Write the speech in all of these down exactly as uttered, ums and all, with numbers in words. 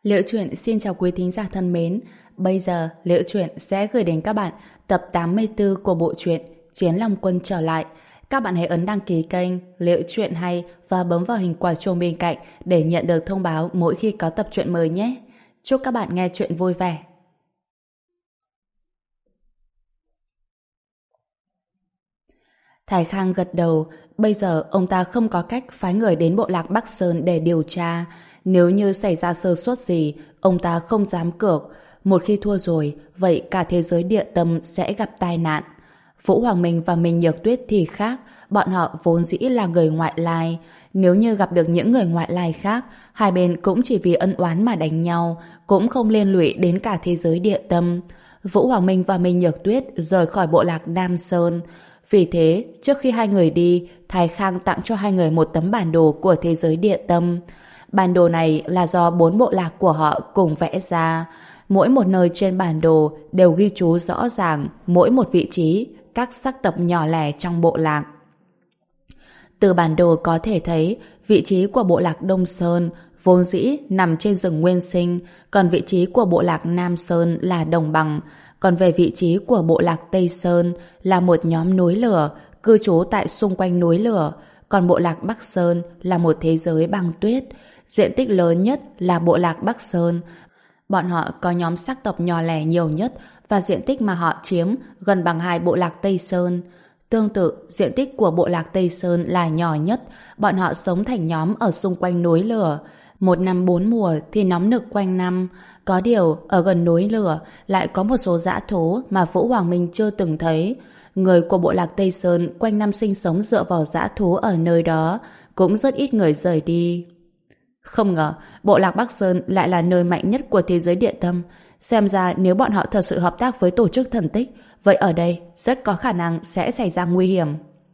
Liễu Chuyện xin chào quý thính giả thân mến. Bây giờ Liễu Chuyện sẽ gửi đến các bạn tập tám mươi tư của bộ truyện Chiến Long Quân trở lại. Các bạn hãy ấn đăng ký kênh Liễu Chuyện hay và bấm vào hình quả chuông bên cạnh để nhận được thông báo mỗi khi có tập truyện mới nhé. Chúc các bạn nghe truyện vui vẻ. Thái Khang gật đầu. Bây giờ ông ta không có cách phái người đến bộ lạc Bắc Sơn để điều tra. Nếu như xảy ra sơ suất gì, ông ta không dám cược. Một khi thua rồi, vậy cả thế giới địa tâm sẽ gặp tai nạn. Vũ Hoàng Minh và Minh Nhược Tuyết thì khác. Bọn họ vốn dĩ là người ngoại lai. Nếu như gặp được những người ngoại lai khác, hai bên cũng chỉ vì ân oán mà đánh nhau, cũng không liên lụy đến cả thế giới địa tâm. Vũ Hoàng Minh và Minh Nhược Tuyết rời khỏi bộ lạc Nam Sơn. Vì thế, trước khi hai người đi, Thái Khang tặng cho hai người một tấm bản đồ của thế giới địa tâm. Bản đồ này là do bốn bộ lạc của họ cùng vẽ ra. Mỗi một nơi trên bản đồ đều ghi chú rõ ràng mỗi một vị trí, các sắc tộc nhỏ lẻ trong bộ lạc. Từ bản đồ có thể thấy vị trí của bộ lạc Đông Sơn vốn dĩ nằm trên rừng nguyên sinh, còn vị trí của bộ lạc Nam Sơn là đồng bằng. Còn về vị trí của bộ lạc Tây Sơn là một nhóm núi lửa, cư trú tại xung quanh núi lửa. Còn bộ lạc Bắc Sơn là một thế giới băng tuyết. Diện tích lớn nhất là bộ lạc Bắc Sơn. Bọn họ có nhóm sắc tộc nhỏ lẻ nhiều nhất và diện tích mà họ chiếm gần bằng hai bộ lạc Tây Sơn. Tương tự, diện tích của bộ lạc Tây Sơn là nhỏ nhất. Bọn họ sống thành nhóm ở xung quanh núi lửa. Một năm bốn mùa thì nóng nực quanh năm. Có điều, ở gần núi lửa lại có một số dã thú mà Vũ Hoàng Minh chưa từng thấy. Người của bộ lạc Tây Sơn quanh năm sinh sống dựa vào dã thú ở nơi đó, cũng rất ít người rời đi. Không ngờ, bộ lạc Bắc Sơn lại là nơi mạnh nhất của thế giới địa tâm. Xem ra nếu bọn họ thật sự hợp tác với tổ chức thần tích, vậy ở đây rất có khả năng sẽ xảy ra nguy hiểm.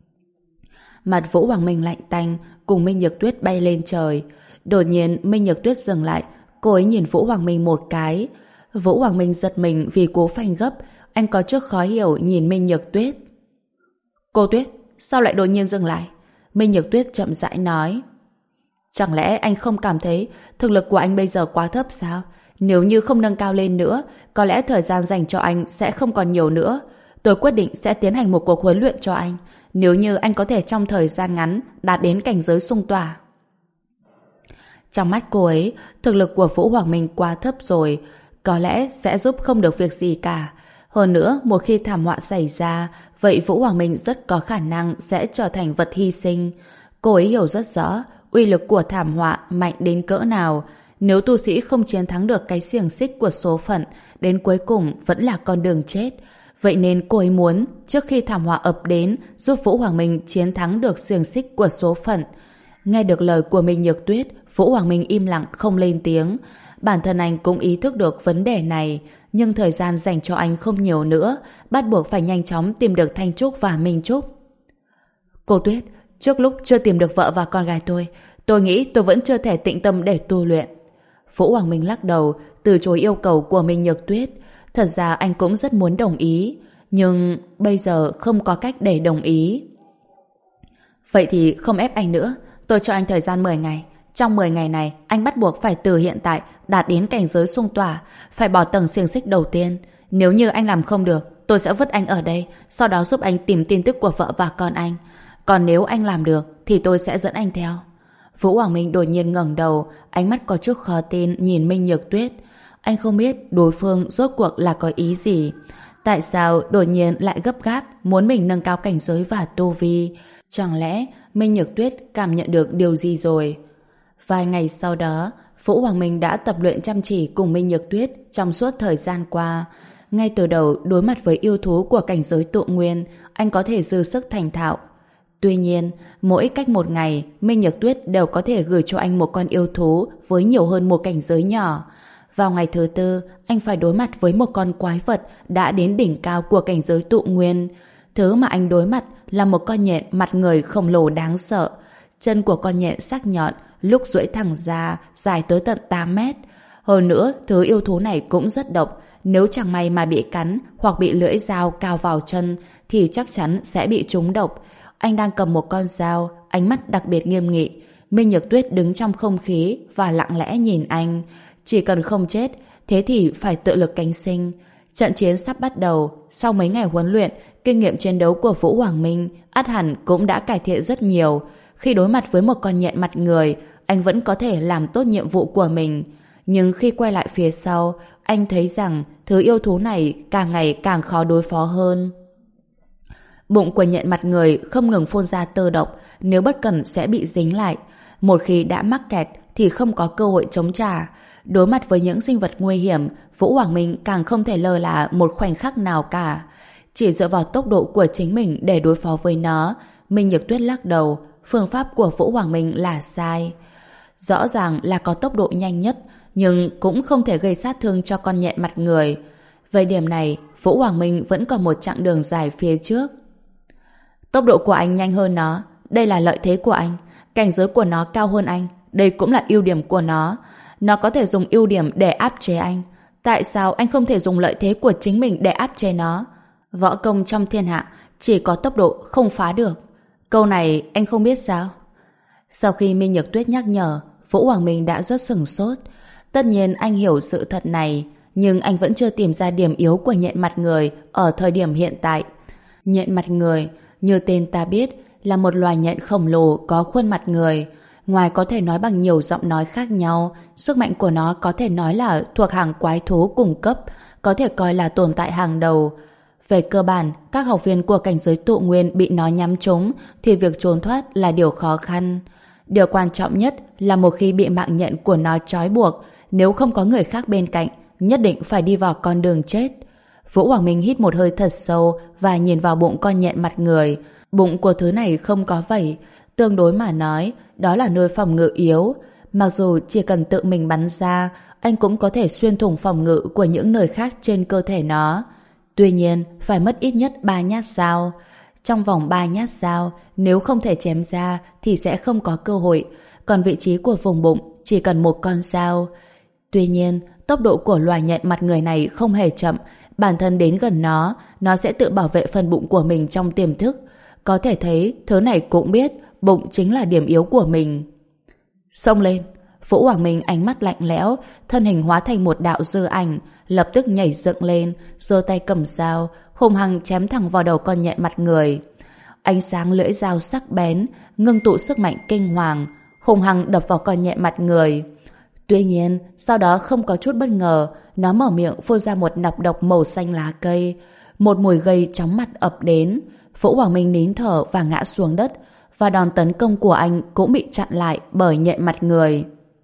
Mặt Vũ Hoàng Minh lạnh tanh, cùng Minh Nhược Tuyết bay lên trời. Đột nhiên Minh Nhược Tuyết dừng lại, cô ấy nhìn Vũ Hoàng Minh một cái. Vũ Hoàng Minh giật mình vì cố phanh gấp, anh có chút khó hiểu nhìn Minh Nhược Tuyết. Cô Tuyết, sao lại đột nhiên dừng lại? Minh Nhược Tuyết chậm rãi nói. Chẳng lẽ anh không cảm thấy thực lực của anh bây giờ quá thấp sao? Nếu như không nâng cao lên nữa, có lẽ thời gian dành cho anh sẽ không còn nhiều nữa. Tôi quyết định sẽ tiến hành một cuộc huấn luyện cho anh. Nếu như anh có thể trong thời gian ngắn đạt đến cảnh giới xung tỏa. Trong mắt cô ấy, thực lực của Vũ Hoàng Minh quá thấp rồi, có lẽ sẽ giúp không được việc gì cả. Hơn nữa, một khi thảm họa xảy ra, vậy Vũ Hoàng Minh rất có khả năng sẽ trở thành vật hy sinh. Cô ấy hiểu rất rõ uy lực của thảm họa mạnh đến cỡ nào. Nếu tu sĩ không chiến thắng được cái xiềng xích của số phận, đến cuối cùng vẫn là con đường chết. Vậy nên cô ấy muốn, trước khi thảm họa ập đến, giúp Vũ Hoàng Minh chiến thắng được xiềng xích của số phận. Nghe được lời của Minh Nhược Tuyết, Vũ Hoàng Minh im lặng không lên tiếng. Bản thân anh cũng ý thức được vấn đề này, nhưng thời gian dành cho anh không nhiều nữa, bắt buộc phải nhanh chóng tìm được Thanh Trúc và Minh Trúc. Cô Tuyết, trước lúc chưa tìm được vợ và con gái tôi, tôi nghĩ tôi vẫn chưa thể tĩnh tâm để tu luyện. Vũ Hoàng Minh lắc đầu, từ chối yêu cầu của Minh Nhược Tuyết. Thật ra anh cũng rất muốn đồng ý, nhưng bây giờ không có cách để đồng ý. Vậy thì không ép anh nữa, tôi cho anh thời gian mười ngày. Trong mười ngày này, anh bắt buộc phải từ hiện tại đạt đến cảnh giới xung tỏa, phải bỏ tầng xiềng xích đầu tiên. Nếu như anh làm không được, tôi sẽ vứt anh ở đây, sau đó giúp anh tìm tin tức của vợ và con anh. Còn nếu anh làm được, thì tôi sẽ dẫn anh theo. Vũ Hoàng Minh đột nhiên ngẩng đầu, ánh mắt có chút khó tin nhìn Minh Nhược Tuyết. Anh không biết đối phương rốt cuộc là có ý gì. Tại sao đột nhiên lại gấp gáp muốn mình nâng cao cảnh giới và tu vi? Chẳng lẽ Minh Nhược Tuyết cảm nhận được điều gì rồi? Vài ngày sau đó, Vũ Hoàng Minh đã tập luyện chăm chỉ cùng Minh Nhược Tuyết trong suốt thời gian qua. Ngay từ đầu đối mặt với yêu thú của cảnh giới tụ nguyên, anh có thể dư sức thành thạo. Tuy nhiên, mỗi cách một ngày, Minh Nhược Tuyết đều có thể gửi cho anh một con yêu thú với nhiều hơn một cảnh giới nhỏ. Vào ngày thứ tư, anh phải đối mặt với một con quái vật đã đến đỉnh cao của cảnh giới tụ nguyên. Thứ mà anh đối mặt là một con nhện mặt người khổng lồ đáng sợ. Chân của con nhện sắc nhọn, lúc duỗi thẳng ra, dài tới tận tám mét. Hơn nữa, thứ yêu thú này cũng rất độc. Nếu chẳng may mà bị cắn hoặc bị lưỡi dao cào vào chân thì chắc chắn sẽ bị trúng độc. Anh đang cầm một con dao, ánh mắt đặc biệt nghiêm nghị. Minh Nhược Tuyết đứng trong không khí và lặng lẽ nhìn anh. Chỉ cần không chết, thế thì phải tự lực cánh sinh. Trận chiến sắp bắt đầu. Sau mấy ngày huấn luyện, kinh nghiệm chiến đấu của Vũ Hoàng Minh ắt hẳn cũng đã cải thiện rất nhiều. Khi đối mặt với một con nhện mặt người, anh vẫn có thể làm tốt nhiệm vụ của mình. Nhưng khi quay lại phía sau, anh thấy rằng thứ yêu thú này càng ngày càng khó đối phó hơn. Bụng của nhện mặt người không ngừng phun ra tơ độc, nếu bất cẩn sẽ bị dính lại. Một khi đã mắc kẹt thì không có cơ hội chống trả. Đối mặt với những sinh vật nguy hiểm, Vũ Hoàng Minh càng không thể lơ là một khoảnh khắc nào cả. Chỉ dựa vào tốc độ của chính mình để đối phó với nó, Minh Nhược Tuyết lắc đầu, phương pháp của Vũ Hoàng Minh là sai. Rõ ràng là có tốc độ nhanh nhất, nhưng cũng không thể gây sát thương cho con nhện mặt người. Về điểm này, Vũ Hoàng Minh vẫn còn một chặng đường dài phía trước. Tốc độ của anh nhanh hơn nó, đây là lợi thế của anh. Cảnh giới của nó cao hơn anh, đây cũng là ưu điểm của nó. Nó có thể dùng ưu điểm để áp chế anh. Tại sao anh không thể dùng lợi thế của chính mình để áp chế nó? Võ công trong thiên hạ chỉ có tốc độ không phá được. Câu này anh không biết sao? Sau khi Minh Nhược Tuyết nhắc nhở, Vũ Hoàng Minh đã rất sửng sốt. Tất nhiên anh hiểu sự thật này, nhưng anh vẫn chưa tìm ra điểm yếu của nhện mặt người ở thời điểm hiện tại. Nhện mặt người, như tên ta biết, là một loài nhện khổng lồ có khuôn mặt người. Ngoài có thể nói bằng nhiều giọng nói khác nhau, sức mạnh của nó có thể nói là thuộc hàng quái thú cung cấp, có thể coi là tồn tại hàng đầu. Về cơ bản, các học viên của cảnh giới tụ nguyên bị nó nhắm trúng thì việc trốn thoát là điều khó khăn. Điều quan trọng nhất là một khi bị mạng nhện của nó trói buộc, nếu không có người khác bên cạnh, nhất định phải đi vào con đường chết. Vũ Hoàng Minh hít một hơi thật sâu và nhìn vào bụng con nhện mặt người. Bụng của thứ này không có vảy, tương đối mà nói, đó là nơi phòng ngự yếu. Mặc dù chỉ cần tự mình bắn ra, anh cũng có thể xuyên thủng phòng ngự của những nơi khác trên cơ thể nó. Tuy nhiên, phải mất ít nhất ba nhát dao. Trong vòng ba nhát dao, nếu không thể chém ra thì sẽ không có cơ hội, còn vị trí của vùng bụng chỉ cần một con dao. Tuy nhiên, tốc độ của loài nhện mặt người này không hề chậm, bản thân đến gần nó, nó sẽ tự bảo vệ phần bụng của mình trong tiềm thức. Có thể thấy, thứ này cũng biết bụng chính là điểm yếu của mình. Xông lên! Vũ Hoàng Minh ánh mắt lạnh lẽo, thân hình hóa thành một đạo dư ảnh, lập tức nhảy dựng lên, giơ tay cầm dao, hung hăng chém thẳng vào đầu con nhện mặt người. Ánh sáng lưỡi dao sắc bén, ngưng tụ sức mạnh kinh hoàng, hung hăng đập vào con nhện mặt người. Tuy nhiên, sau đó không có chút bất ngờ, nó mở miệng phun ra một nọc độc màu xanh lá cây. Một mùi gây chóng mặt ập đến. Vũ Hoàng Minh nín thở và ngã xuống đất, và đòn tấn công của anh cũng bị chặn lại bởi nhện mặt người.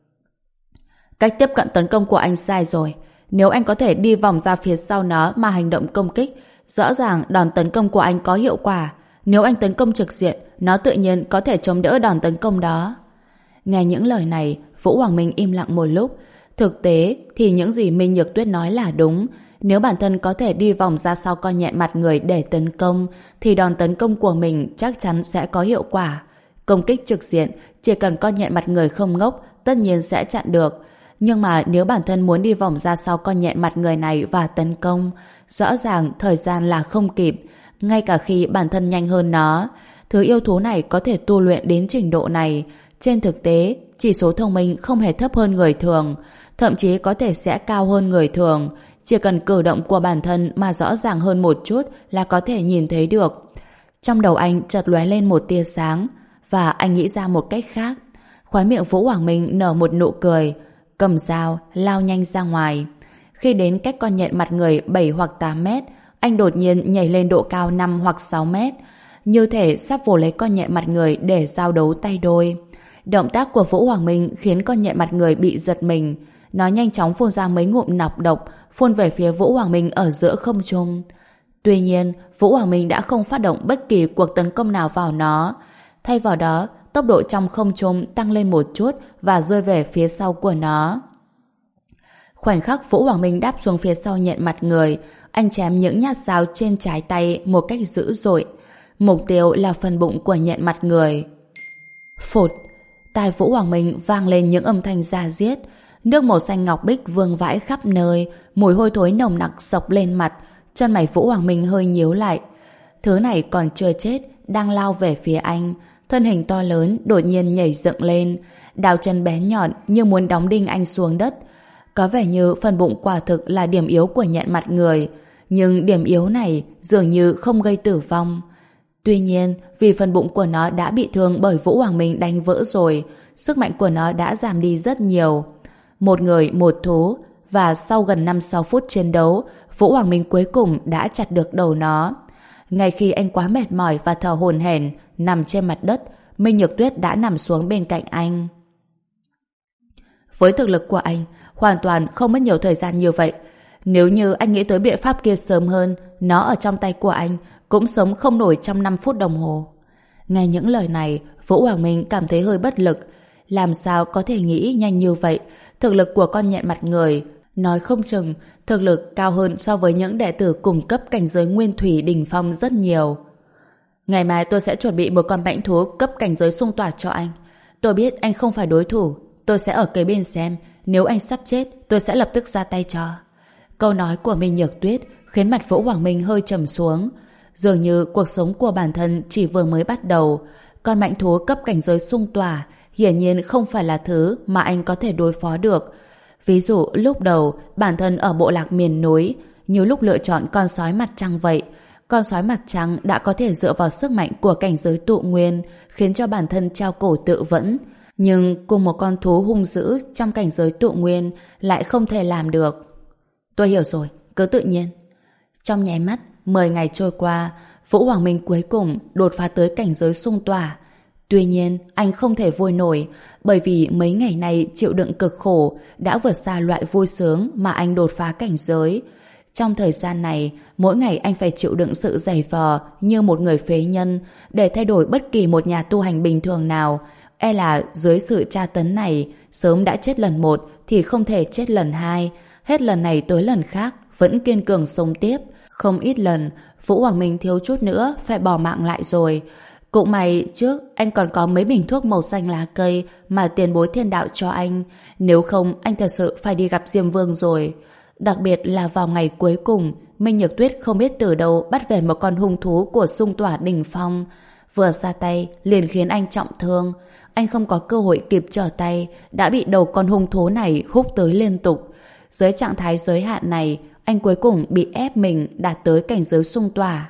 Cách tiếp cận tấn công của anh sai rồi. Nếu anh có thể đi vòng ra phía sau nó mà hành động công kích, rõ ràng đòn tấn công của anh có hiệu quả. Nếu anh tấn công trực diện, nó tự nhiên có thể chống đỡ đòn tấn công đó. Nghe những lời này, Vũ Hoàng Minh im lặng một lúc. Thực tế thì những gì Minh Nhược Tuyết nói là đúng. Nếu bản thân có thể đi vòng ra sau con nhện mặt người để tấn công, thì đòn tấn công của mình chắc chắn sẽ có hiệu quả. Công kích trực diện, chỉ cần con nhện mặt người không ngốc, tất nhiên sẽ chặn được. Nhưng mà nếu bản thân muốn đi vòng ra sau con nhện mặt người này và tấn công, rõ ràng thời gian là không kịp. Ngay cả khi bản thân nhanh hơn nó, thứ yêu thú này có thể tu luyện đến trình độ này. Trên thực tế, chỉ số thông minh không hề thấp hơn người thường, thậm chí có thể sẽ cao hơn người thường. Chỉ cần cử động của bản thân mà rõ ràng hơn một chút là có thể nhìn thấy được. Trong đầu anh chợt lóe lên một tia sáng, và anh nghĩ ra một cách khác. Khóe miệng Vũ Hoàng Minh nở một nụ cười, cầm dao lao nhanh ra ngoài. Khi đến cách con nhện mặt người bảy hoặc tám mét, anh đột nhiên nhảy lên độ cao năm hoặc sáu mét, như thể sắp vồ lấy con nhện mặt người để giao đấu tay đôi. Động tác của Vũ Hoàng Minh khiến con nhện mặt người bị giật mình. Nó nhanh chóng phun ra mấy ngụm nọc độc, phun về phía Vũ Hoàng Minh ở giữa không trung. Tuy nhiên, Vũ Hoàng Minh đã không phát động bất kỳ cuộc tấn công nào vào nó. Thay vào đó, tốc độ trong không trung tăng lên một chút và rơi về phía sau của nó. Khoảnh khắc Vũ Hoàng Minh đáp xuống phía sau nhện mặt người, anh chém những nhát dao trên trái tay một cách dữ dội. Mục tiêu là phần bụng của nhện mặt người. Phụt! Tai Vũ Hoàng Minh vang lên những âm thanh da diết. Nước màu xanh ngọc bích vương vãi khắp nơi, mùi hôi thối nồng nặc xộc lên mặt. Chân mày Vũ Hoàng Minh hơi nhíu lại. Thứ này còn chưa chết, đang lao về phía anh. thân hình to lớn đột nhiên nhảy dựng lên, đào chân bén nhọn như muốn đóng đinh anh xuống đất. Có vẻ như phần bụng quả thực là điểm yếu của nhện mặt người, nhưng điểm yếu này dường như không gây tử vong. Tuy nhiên, vì phần bụng của nó đã bị thương bởi Vũ Hoàng Minh đánh vỡ rồi, sức mạnh của nó đã giảm đi rất nhiều. Một người, một thú, và sau gần năm sáu phút chiến đấu, Vũ Hoàng Minh cuối cùng đã chặt được đầu nó. Ngay khi anh quá mệt mỏi và thở hổn hển nằm trên mặt đất, Minh Nhược Tuyết đã nằm xuống bên cạnh anh. Với thực lực của anh, hoàn toàn không mất nhiều thời gian như vậy. Nếu như anh nghĩ tới biện pháp kia sớm hơn, nó ở trong tay của anh cũng sống không nổi trong năm phút đồng hồ. Nghe những lời này, Vũ Hoàng Minh cảm thấy hơi bất lực. Làm sao có thể nghĩ nhanh như vậy? Thực lực của con nhện mặt người, nói không chừng thực lực cao hơn so với những đệ tử cùng cấp cảnh giới nguyên thủy đỉnh phong rất nhiều. Ngày mai tôi sẽ chuẩn bị một con mãnh thú cấp cảnh giới xung tỏa cho anh. Tôi biết anh không phải đối thủ, tôi sẽ ở kế bên xem, nếu anh sắp chết, tôi sẽ lập tức ra tay cho. Câu nói của Minh Nhược Tuyết khiến mặt Vũ Hoàng Minh hơi trầm xuống. Dường như cuộc sống của bản thân chỉ vừa mới bắt đầu. Con mãnh thú cấp cảnh giới xung tỏa hiển nhiên không phải là thứ mà anh có thể đối phó được. Ví dụ lúc đầu bản thân ở bộ lạc miền núi, nhiều lúc lựa chọn con sói mặt trăng vậy. Con sói mặt trăng đã có thể dựa vào sức mạnh của cảnh giới tụ nguyên khiến cho bản thân treo cổ tự vẫn. Nhưng cùng một con thú hung dữ trong cảnh giới tụ nguyên lại không thể làm được. Tôi hiểu rồi, cứ tự nhiên. Trong nháy mắt, mười ngày trôi qua, Vũ Hoàng Minh cuối cùng đột phá tới cảnh giới xung tỏa. Tuy nhiên, anh không thể vui nổi, bởi vì mấy ngày nay chịu đựng cực khổ đã vượt xa loại vui sướng mà anh đột phá cảnh giới. Trong thời gian này, mỗi ngày anh phải chịu đựng sự dày vò như một người phế nhân để thay đổi bất kỳ một nhà tu hành bình thường nào. E là dưới sự tra tấn này, sớm đã chết lần một thì không thể chết lần hai. Hết lần này tới lần khác, vẫn kiên cường sống tiếp. Không ít lần, Vũ Hoàng Minh thiếu chút nữa phải bỏ mạng lại rồi. Cũng may trước anh còn có mấy bình thuốc màu xanh lá cây mà tiền bối thiên đạo cho anh. Nếu không, anh thật sự phải đi gặp Diêm Vương rồi. Đặc biệt là vào ngày cuối cùng, Minh Nhược Tuyết không biết từ đâu bắt về một con hung thú của xung tỏa đỉnh phong. Vừa ra tay, liền khiến anh trọng thương. Anh không có cơ hội kịp trở tay, đã bị đầu con hung thú này húc tới liên tục. Dưới trạng thái giới hạn này, anh cuối cùng bị ép mình đạt tới cảnh giới xung tỏa.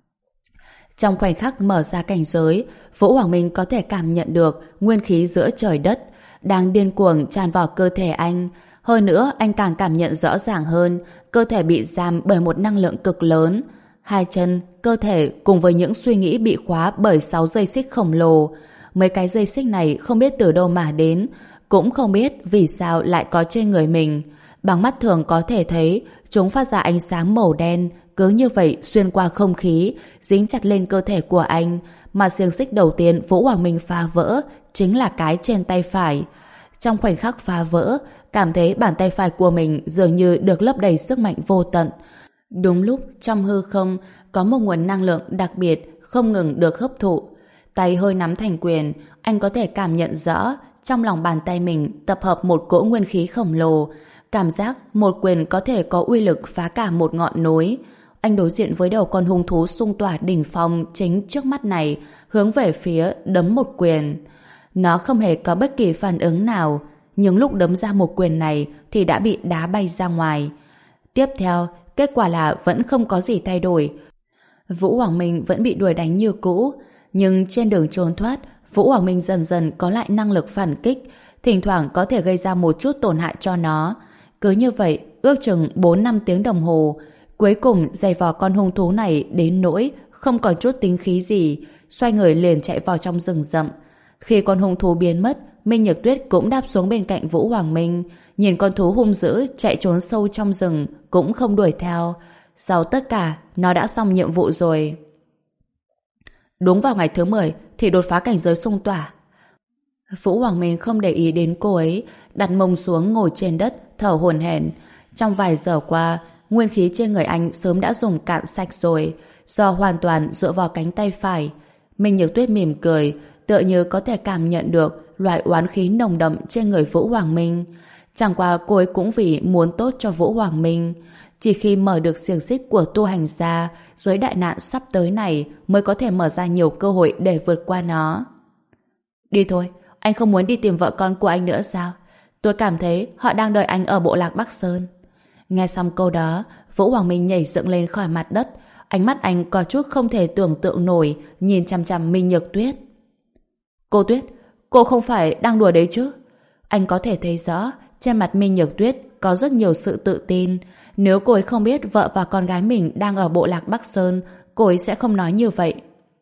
Trong khoảnh khắc mở ra cảnh giới, Vũ Hoàng Minh có thể cảm nhận được nguyên khí giữa trời đất đang điên cuồng tràn vào cơ thể anh. Hơn nữa, anh càng cảm nhận rõ ràng hơn cơ thể bị giam bởi một năng lượng cực lớn. Hai chân, cơ thể cùng với những suy nghĩ bị khóa bởi sáu dây xích khổng lồ. Mấy cái dây xích này không biết từ đâu mà đến, cũng không biết vì sao lại có trên người mình. Bằng mắt thường có thể thấy chúng phát ra ánh sáng màu đen, cứ như vậy xuyên qua không khí, dính chặt lên cơ thể của anh. Mà xiềng xích đầu tiên Vũ Hoàng Minh phá vỡ chính là cái trên tay phải. Trong khoảnh khắc phá vỡ, cảm thấy bàn tay phải của mình dường như được lấp đầy sức mạnh vô tận. Đúng lúc trong hư không có một nguồn năng lượng đặc biệt không ngừng được hấp thụ. Tay hơi nắm thành quyền, anh có thể cảm nhận rõ trong lòng bàn tay mình tập hợp một cỗ nguyên khí khổng lồ. Cảm giác một quyền có thể có uy lực phá cả một ngọn núi. Anh đối diện với đầu con hung thú xung tỏa đỉnh phong chính trước mắt này, hướng về phía đấm một quyền. Nó không hề có bất kỳ phản ứng nào, nhưng lúc đấm ra một quyền này thì đã bị đá bay ra ngoài. Tiếp theo, kết quả là vẫn không có gì thay đổi. Vũ Hoàng Minh vẫn bị đuổi đánh như cũ, nhưng trên đường trốn thoát, Vũ Hoàng Minh dần dần có lại năng lực phản kích, thỉnh thoảng có thể gây ra một chút tổn hại cho nó. Cứ như vậy, ước chừng bốn năm tiếng đồng hồ, cuối cùng giày vò con hung thú này đến nỗi không còn chút tính khí gì, xoay người liền chạy vào trong rừng rậm. Khi con hung thú biến mất, Minh Nhược Tuyết cũng đáp xuống bên cạnh Vũ Hoàng Minh, nhìn con thú hung dữ chạy trốn sâu trong rừng, cũng không đuổi theo. Sau tất cả, nó đã xong nhiệm vụ rồi. Đúng vào ngày thứ mười thì đột phá cảnh giới xung tỏa. Vũ Hoàng Minh không để ý đến cô ấy, đặt mông xuống ngồi trên đất, thở hổn hển. Trong vài giờ qua, nguyên khí trên người anh sớm đã dùng cạn sạch rồi, do hoàn toàn dựa vào cánh tay phải. Minh Nhược Tuyết mỉm cười, tựa như có thể cảm nhận được loại oán khí nồng đậm trên người Vũ Hoàng Minh. Chẳng qua cô ấy cũng vì muốn tốt cho Vũ Hoàng Minh. Chỉ khi mở được xiềng xích của tu hành ra, giới đại nạn sắp tới này mới có thể mở ra nhiều cơ hội để vượt qua nó. Đi thôi, anh không muốn đi tìm vợ con của anh nữa sao? Tôi cảm thấy họ đang đợi anh ở bộ lạc Bắc Sơn. Nghe xong câu đó, Vũ Hoàng Minh nhảy dựng lên khỏi mặt đất. Ánh mắt anh có chút không thể tưởng tượng nổi, nhìn chằm chằm Minh Nhược Tuyết. Cô Tuyết, cô không phải đang đùa đấy chứ? Anh có thể thấy rõ, trên mặt Minh Nhược Tuyết có rất nhiều sự tự tin. Nếu cô ấy không biết vợ và con gái mình đang ở bộ lạc Bắc Sơn, cô ấy sẽ không nói như vậy.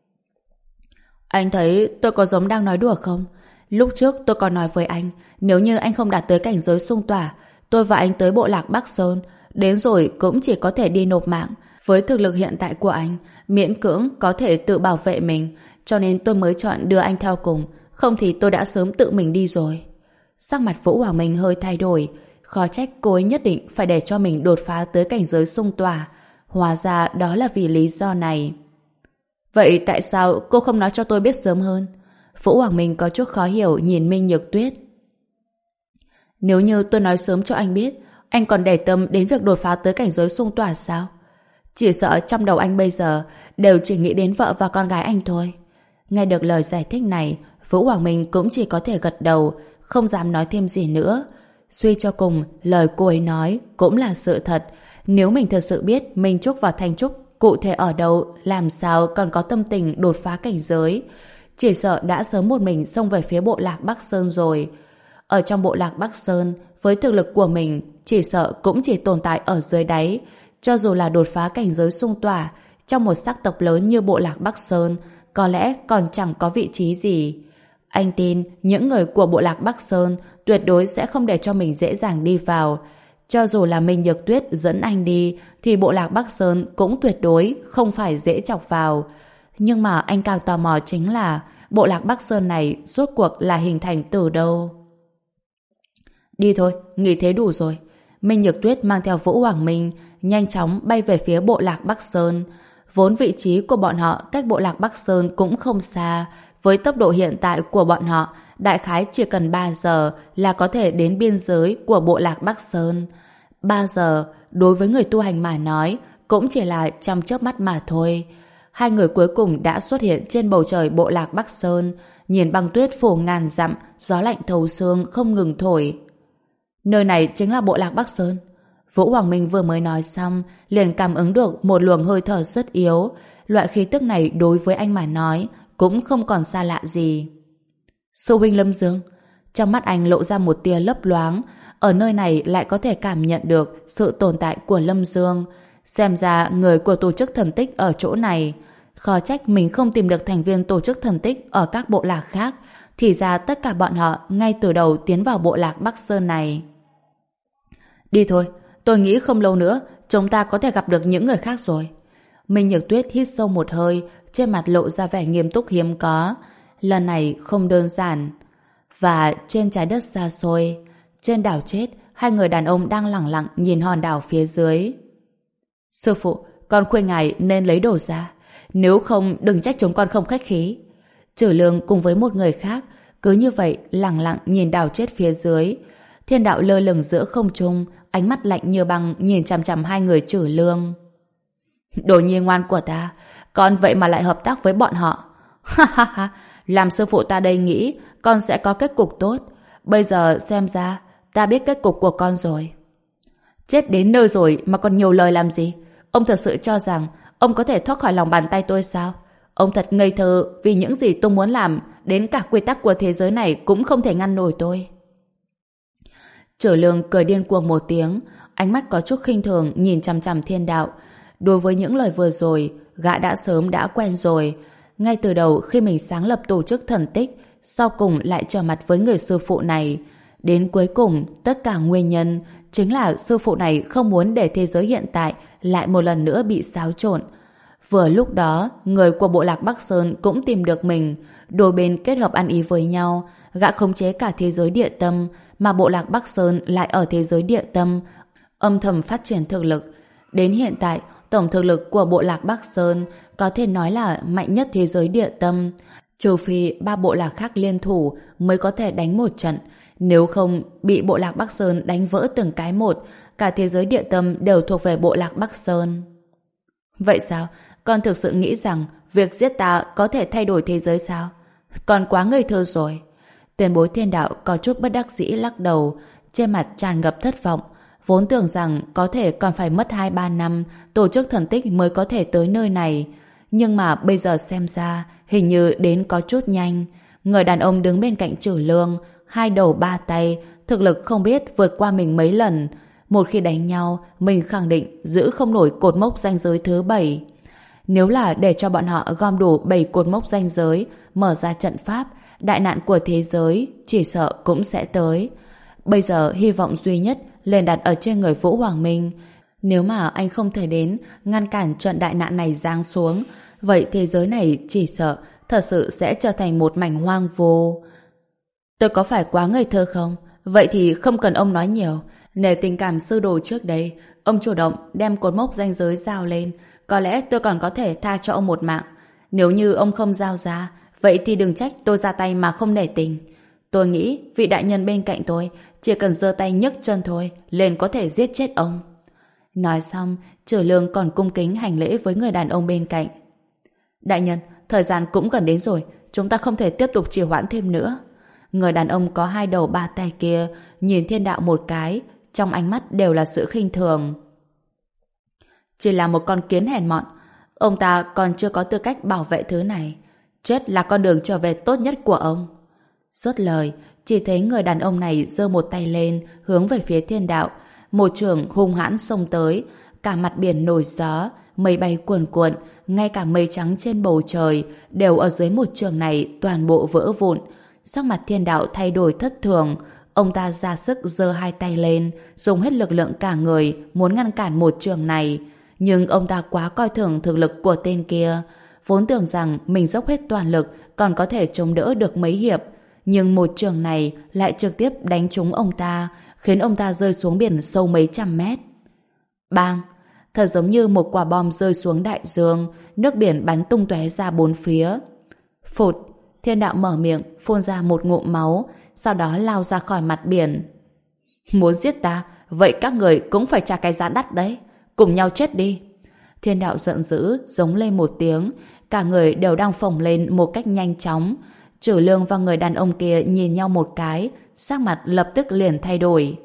Anh thấy tôi có giống đang nói đùa không? Lúc trước tôi có nói với anh, nếu như anh không đạt tới cảnh giới xung tỏa, tôi và anh tới bộ lạc Bắc Sơn, đến rồi cũng chỉ có thể đi nộp mạng. Với thực lực hiện tại của anh, miễn cưỡng có thể tự bảo vệ mình, cho nên tôi mới chọn đưa anh theo cùng, không thì tôi đã sớm tự mình đi rồi. Sắc mặt Vũ Hoàng Minh hơi thay đổi, khó trách cô ấy nhất định phải để cho mình đột phá tới cảnh giới xung tỏa. Hóa ra đó là vì lý do này. Vậy tại sao cô không nói cho tôi biết sớm hơn? Vũ Hoàng Minh có chút khó hiểu nhìn Minh Nhược Tuyết. Nếu như tôi nói sớm cho anh biết, anh còn để tâm đến việc đột phá tới cảnh giới xung tỏa sao? Chỉ sợ trong đầu anh bây giờ đều chỉ nghĩ đến vợ và con gái anh thôi. Nghe được lời giải thích này, Vũ Hoàng Minh cũng chỉ có thể gật đầu, không dám nói thêm gì nữa. Suy cho cùng, lời cô ấy nói cũng là sự thật. Nếu mình thật sự biết Minh Trúc và Thanh Trúc cụ thể ở đâu, làm sao còn có tâm tình đột phá cảnh giới. Chỉ sợ đã sớm một mình xông về phía bộ lạc Bắc Sơn rồi. Ở trong bộ lạc Bắc Sơn, với thực lực của mình, chỉ sợ cũng chỉ tồn tại ở dưới đáy. Cho dù là đột phá cảnh giới xung tỏa, trong một sắc tộc lớn như bộ lạc Bắc Sơn, có lẽ còn chẳng có vị trí gì. Anh tin những người của bộ lạc Bắc Sơn tuyệt đối sẽ không để cho mình dễ dàng đi vào. Cho dù là Minh Nhược Tuyết dẫn anh đi, thì bộ lạc Bắc Sơn cũng tuyệt đối không phải dễ chọc vào. Nhưng mà anh càng tò mò chính là bộ lạc Bắc Sơn này rốt cuộc là hình thành từ đâu. Đi thôi, nghỉ thế đủ rồi. Minh Nhược Tuyết mang theo Vũ Hoàng Minh nhanh chóng bay về phía bộ lạc Bắc Sơn. Vốn vị trí của bọn họ cách bộ lạc Bắc Sơn cũng không xa. Với tốc độ hiện tại của bọn họ, đại khái chỉ cần ba giờ là có thể đến biên giới của bộ lạc Bắc Sơn. ba giờ, đối với người tu hành mà nói, cũng chỉ là trong chớp mắt mà thôi. Hai người cuối cùng đã xuất hiện trên bầu trời bộ lạc Bắc Sơn, nhìn băng tuyết phủ ngàn dặm, gió lạnh thấu xương không ngừng thổi. Nơi này chính là bộ lạc Bắc Sơn. Vũ Hoàng Minh vừa mới nói xong, liền cảm ứng được một luồng hơi thở rất yếu. Loại khí tức này đối với anh mà nói cũng không còn xa lạ gì. Sư huynh Lâm Dương. Trong mắt anh lộ ra một tia lấp loáng. Ở nơi này lại có thể cảm nhận được sự tồn tại của Lâm Dương. Xem ra người của tổ chức thần tích ở chỗ này. Khó trách mình không tìm được thành viên tổ chức thần tích ở các bộ lạc khác. Thì ra tất cả bọn họ ngay từ đầu tiến vào bộ lạc Bắc Sơn này. Đi thôi, tôi nghĩ không lâu nữa chúng ta có thể gặp được những người khác rồi. Minh Nhược Tuyết hít sâu một hơi, trên mặt lộ ra vẻ nghiêm túc hiếm có. Lần này không đơn giản. Và trên trái đất xa xôi, trên đảo chết, hai người đàn ông đang lẳng lặng nhìn hòn đảo phía dưới. Sư phụ, con khuyên ngài nên lấy đồ ra. Nếu không, đừng trách chúng con không khách khí. Trử Lương cùng với một người khác cứ như vậy lẳng lặng nhìn đảo chết phía dưới. Thiên đạo lơ lửng giữa không trung, ánh mắt lạnh như băng nhìn chằm chằm hai người Trử Lương. Đồ nhi ngoan của ta, con vậy mà lại hợp tác với bọn họ. Ha ha ha, làm sư phụ ta đây nghĩ con sẽ có kết cục tốt. Bây giờ xem ra ta biết kết cục của con rồi. Chết đến nơi rồi mà còn nhiều lời làm gì? Ông thật sự cho rằng ông có thể thoát khỏi lòng bàn tay tôi sao? Ông thật ngây thơ, vì những gì tôi muốn làm, đến cả quy tắc của thế giới này cũng không thể ngăn nổi tôi. Trử Lương cười điên cuồng một tiếng, ánh mắt có chút khinh thường nhìn chằm chằm thiên đạo. Đối với những lời vừa rồi, gã đã sớm đã quen rồi. Ngay từ đầu khi mình sáng lập tổ chức thần tích, sau cùng lại trở mặt với người sư phụ này. Đến cuối cùng, tất cả nguyên nhân chính là sư phụ này không muốn để thế giới hiện tại lại một lần nữa bị xáo trộn. Vừa lúc đó, người của bộ lạc Bắc Sơn cũng tìm được mình. Đôi bên kết hợp ăn ý với nhau, gã khống chế cả thế giới địa tâm, mà bộ lạc Bắc Sơn lại ở thế giới địa tâm, âm thầm phát triển thực lực. Đến hiện tại, tổng thực lực của bộ lạc Bắc Sơn có thể nói là mạnh nhất thế giới địa tâm. Trừ phi ba bộ lạc khác liên thủ mới có thể đánh một trận. Nếu không, bị bộ lạc Bắc Sơn đánh vỡ từng cái một, cả thế giới địa tâm đều thuộc về bộ lạc Bắc Sơn. Vậy sao? Con thực sự nghĩ rằng việc giết ta có thể thay đổi thế giới sao? Còn quá ngây thơ rồi. Tiền bối thiên đạo có chút bất đắc dĩ lắc đầu, trên mặt tràn ngập thất vọng. Vốn tưởng rằng có thể còn phải mất hai ba năm tổ chức thần tích mới có thể tới nơi này. Nhưng mà bây giờ xem ra hình như đến có chút nhanh. Người đàn ông đứng bên cạnh Trử Lương, hai đầu ba tay, thực lực không biết vượt qua mình mấy lần. Một khi đánh nhau, mình khẳng định giữ không nổi cột mốc ranh giới thứ bảy. Nếu là để cho bọn họ gom đủ bảy cột mốc ranh giới, mở ra trận pháp, đại nạn của thế giới chỉ sợ cũng sẽ tới. Bây giờ hy vọng duy nhất lên đặt ở trên người Vũ Hoàng Minh. Nếu mà anh không thể đến ngăn cản trận đại nạn này giáng xuống, vậy thế giới này chỉ sợ thật sự sẽ trở thành một mảnh hoang vô. Tôi có phải quá ngây thơ không? Vậy thì không cần ông nói nhiều. Nể tình cảm sư đồ trước đây, ông chủ động đem cột mốc ranh giới giao lên. Có lẽ tôi còn có thể tha cho ông một mạng. Nếu như ông không giao ra, vậy thì đừng trách tôi ra tay mà không nể tình. Tôi nghĩ vị đại nhân bên cạnh tôi chỉ cần giơ tay nhấc chân thôi lên có thể giết chết ông. Nói xong, Trử Lương còn cung kính hành lễ với người đàn ông bên cạnh. Đại nhân, thời gian cũng gần đến rồi, chúng ta không thể tiếp tục trì hoãn thêm nữa. Người đàn ông có hai đầu ba tay kia nhìn thiên đạo một cái, trong ánh mắt đều là sự khinh thường. Chỉ là một con kiến hèn mọn, ông ta còn chưa có tư cách bảo vệ thứ này. Chết là con đường trở về tốt nhất của ông. Dứt lời, chỉ thấy người đàn ông này giơ một tay lên hướng về phía thiên đạo, một chưởng hung hãn xông tới, cả mặt biển nổi gió, mây bay cuồn cuộn, ngay cả mây trắng trên bầu trời đều ở dưới một chưởng này toàn bộ vỡ vụn. Sắc mặt thiên đạo thay đổi thất thường, ông ta ra sức giơ hai tay lên, dùng hết lực lượng cả người muốn ngăn cản một chưởng này, nhưng ông ta quá coi thường thực lực của tên kia, vốn tưởng rằng mình dốc hết toàn lực còn có thể chống đỡ được mấy hiệp, nhưng một chưởng này lại trực tiếp đánh trúng ông ta, khiến ông ta rơi xuống biển sâu mấy trăm mét. Bang! Thật giống như một quả bom rơi xuống đại dương, nước biển bắn tung tóe ra bốn phía. Phụt! Thiên đạo mở miệng, phun ra một ngụm máu, sau đó lao ra khỏi mặt biển. Muốn giết ta, vậy các người cũng phải trả cái giá đắt đấy. Cùng nhau chết đi. Thiên đạo giận dữ, giống lên một tiếng, cả người đều đang phồng lên một cách nhanh chóng. Trử Lương và người đàn ông kia nhìn nhau một cái, sắc mặt lập tức liền thay đổi.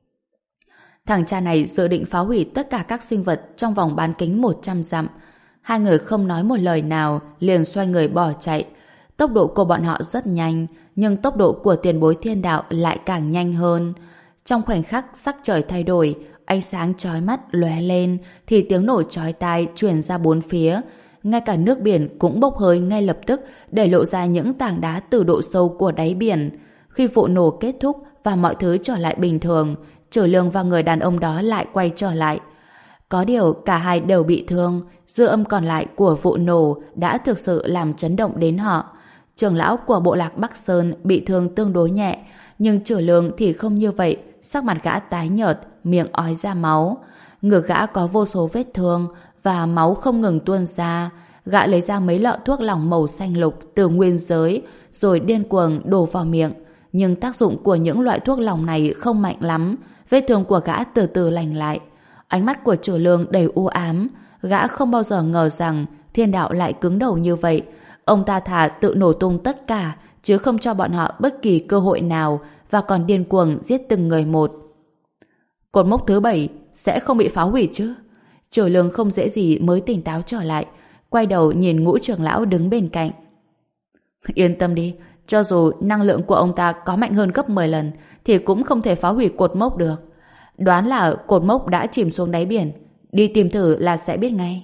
Thằng cha này dự định phá hủy tất cả các sinh vật trong vòng bán kính một trăm dặm. Hai người không nói một lời nào, liền xoay người bỏ chạy. Tốc độ của bọn họ rất nhanh, nhưng tốc độ của tiền bối thiên đạo lại càng nhanh hơn. Trong khoảnh khắc sắc trời thay đổi, ánh sáng chói mắt lóe lên, thì tiếng nổ chói tai truyền ra bốn phía. Ngay cả nước biển cũng bốc hơi ngay lập tức để lộ ra những tảng đá từ độ sâu của đáy biển. Khi vụ nổ kết thúc và mọi thứ trở lại bình thường, Trử Lương và người đàn ông đó lại quay trở lại. Có điều cả hai đều bị thương, dư âm còn lại của vụ nổ đã thực sự làm chấn động đến họ. Trưởng lão của bộ lạc Bắc Sơn bị thương tương đối nhẹ, nhưng Trử Lương thì không như vậy, sắc mặt gã tái nhợt, miệng ói ra máu. Ngực gã có vô số vết thương và máu không ngừng tuôn ra. Gã lấy ra mấy lọ thuốc lỏng màu xanh lục từ nguyên giới, rồi điên cuồng đổ vào miệng. Nhưng tác dụng của những loại thuốc lỏng này không mạnh lắm, vết thương của gã từ từ lành lại. Ánh mắt của Trử Lương đầy u ám, gã không bao giờ ngờ rằng thiên đạo lại cứng đầu như vậy. Ông ta thà tự nổ tung tất cả, chứ không cho bọn họ bất kỳ cơ hội nào, và còn điên cuồng giết từng người một. Cột mốc thứ bảy sẽ không bị phá hủy chứ? Trử Lương không dễ gì mới tỉnh táo trở lại, quay đầu nhìn Ngũ trưởng lão đứng bên cạnh. Yên tâm đi, cho dù năng lượng của ông ta có mạnh hơn gấp mười lần, thì cũng không thể phá hủy cột mốc được. Đoán là cột mốc đã chìm xuống đáy biển, đi tìm thử là sẽ biết ngay.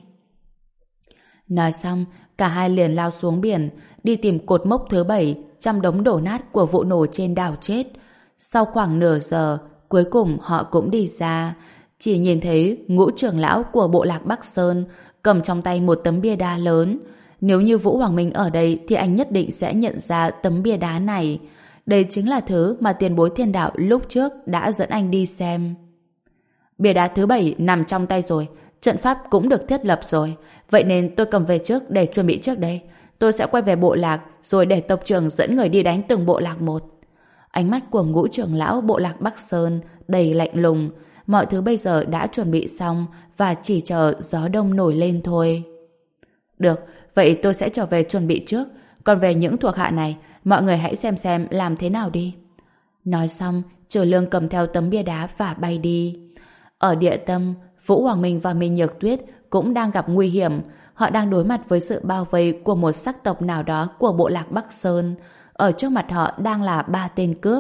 Nói xong, cả hai liền lao xuống biển, đi tìm cột mốc thứ bảy trong đống đổ nát của vụ nổ trên đảo chết. Sau khoảng nửa giờ, cuối cùng họ cũng đi ra. Chỉ nhìn thấy Ngũ trưởng lão của bộ lạc Bắc Sơn cầm trong tay một tấm bia đá lớn. Nếu như Vũ Hoàng Minh ở đây thì anh nhất định sẽ nhận ra tấm bia đá này. Đây chính là thứ mà tiền bối thiên đạo lúc trước đã dẫn anh đi xem. Bia đá thứ bảy nằm trong tay rồi, trận pháp cũng được thiết lập rồi. Vậy nên tôi cầm về trước để chuẩn bị trước đây. Tôi sẽ quay về bộ lạc rồi để tộc trưởng dẫn người đi đánh từng bộ lạc một. Ánh mắt của Ngũ trưởng lão bộ lạc Bắc Sơn đầy lạnh lùng. Mọi thứ bây giờ đã chuẩn bị xong và chỉ chờ gió đông nổi lên thôi. Được, vậy tôi sẽ trở về chuẩn bị trước. Còn về những thuộc hạ này, mọi người hãy xem xem làm thế nào đi. Nói xong, Trừ Lương cầm theo tấm bia đá và bay đi. Ở địa tâm, Vũ Hoàng Minh và Minh Nhược Tuyết cũng đang gặp nguy hiểm. Họ đang đối mặt với sự bao vây của một sắc tộc nào đó của bộ lạc Bắc Sơn. Ở trước mặt họ đang là ba tên cướp.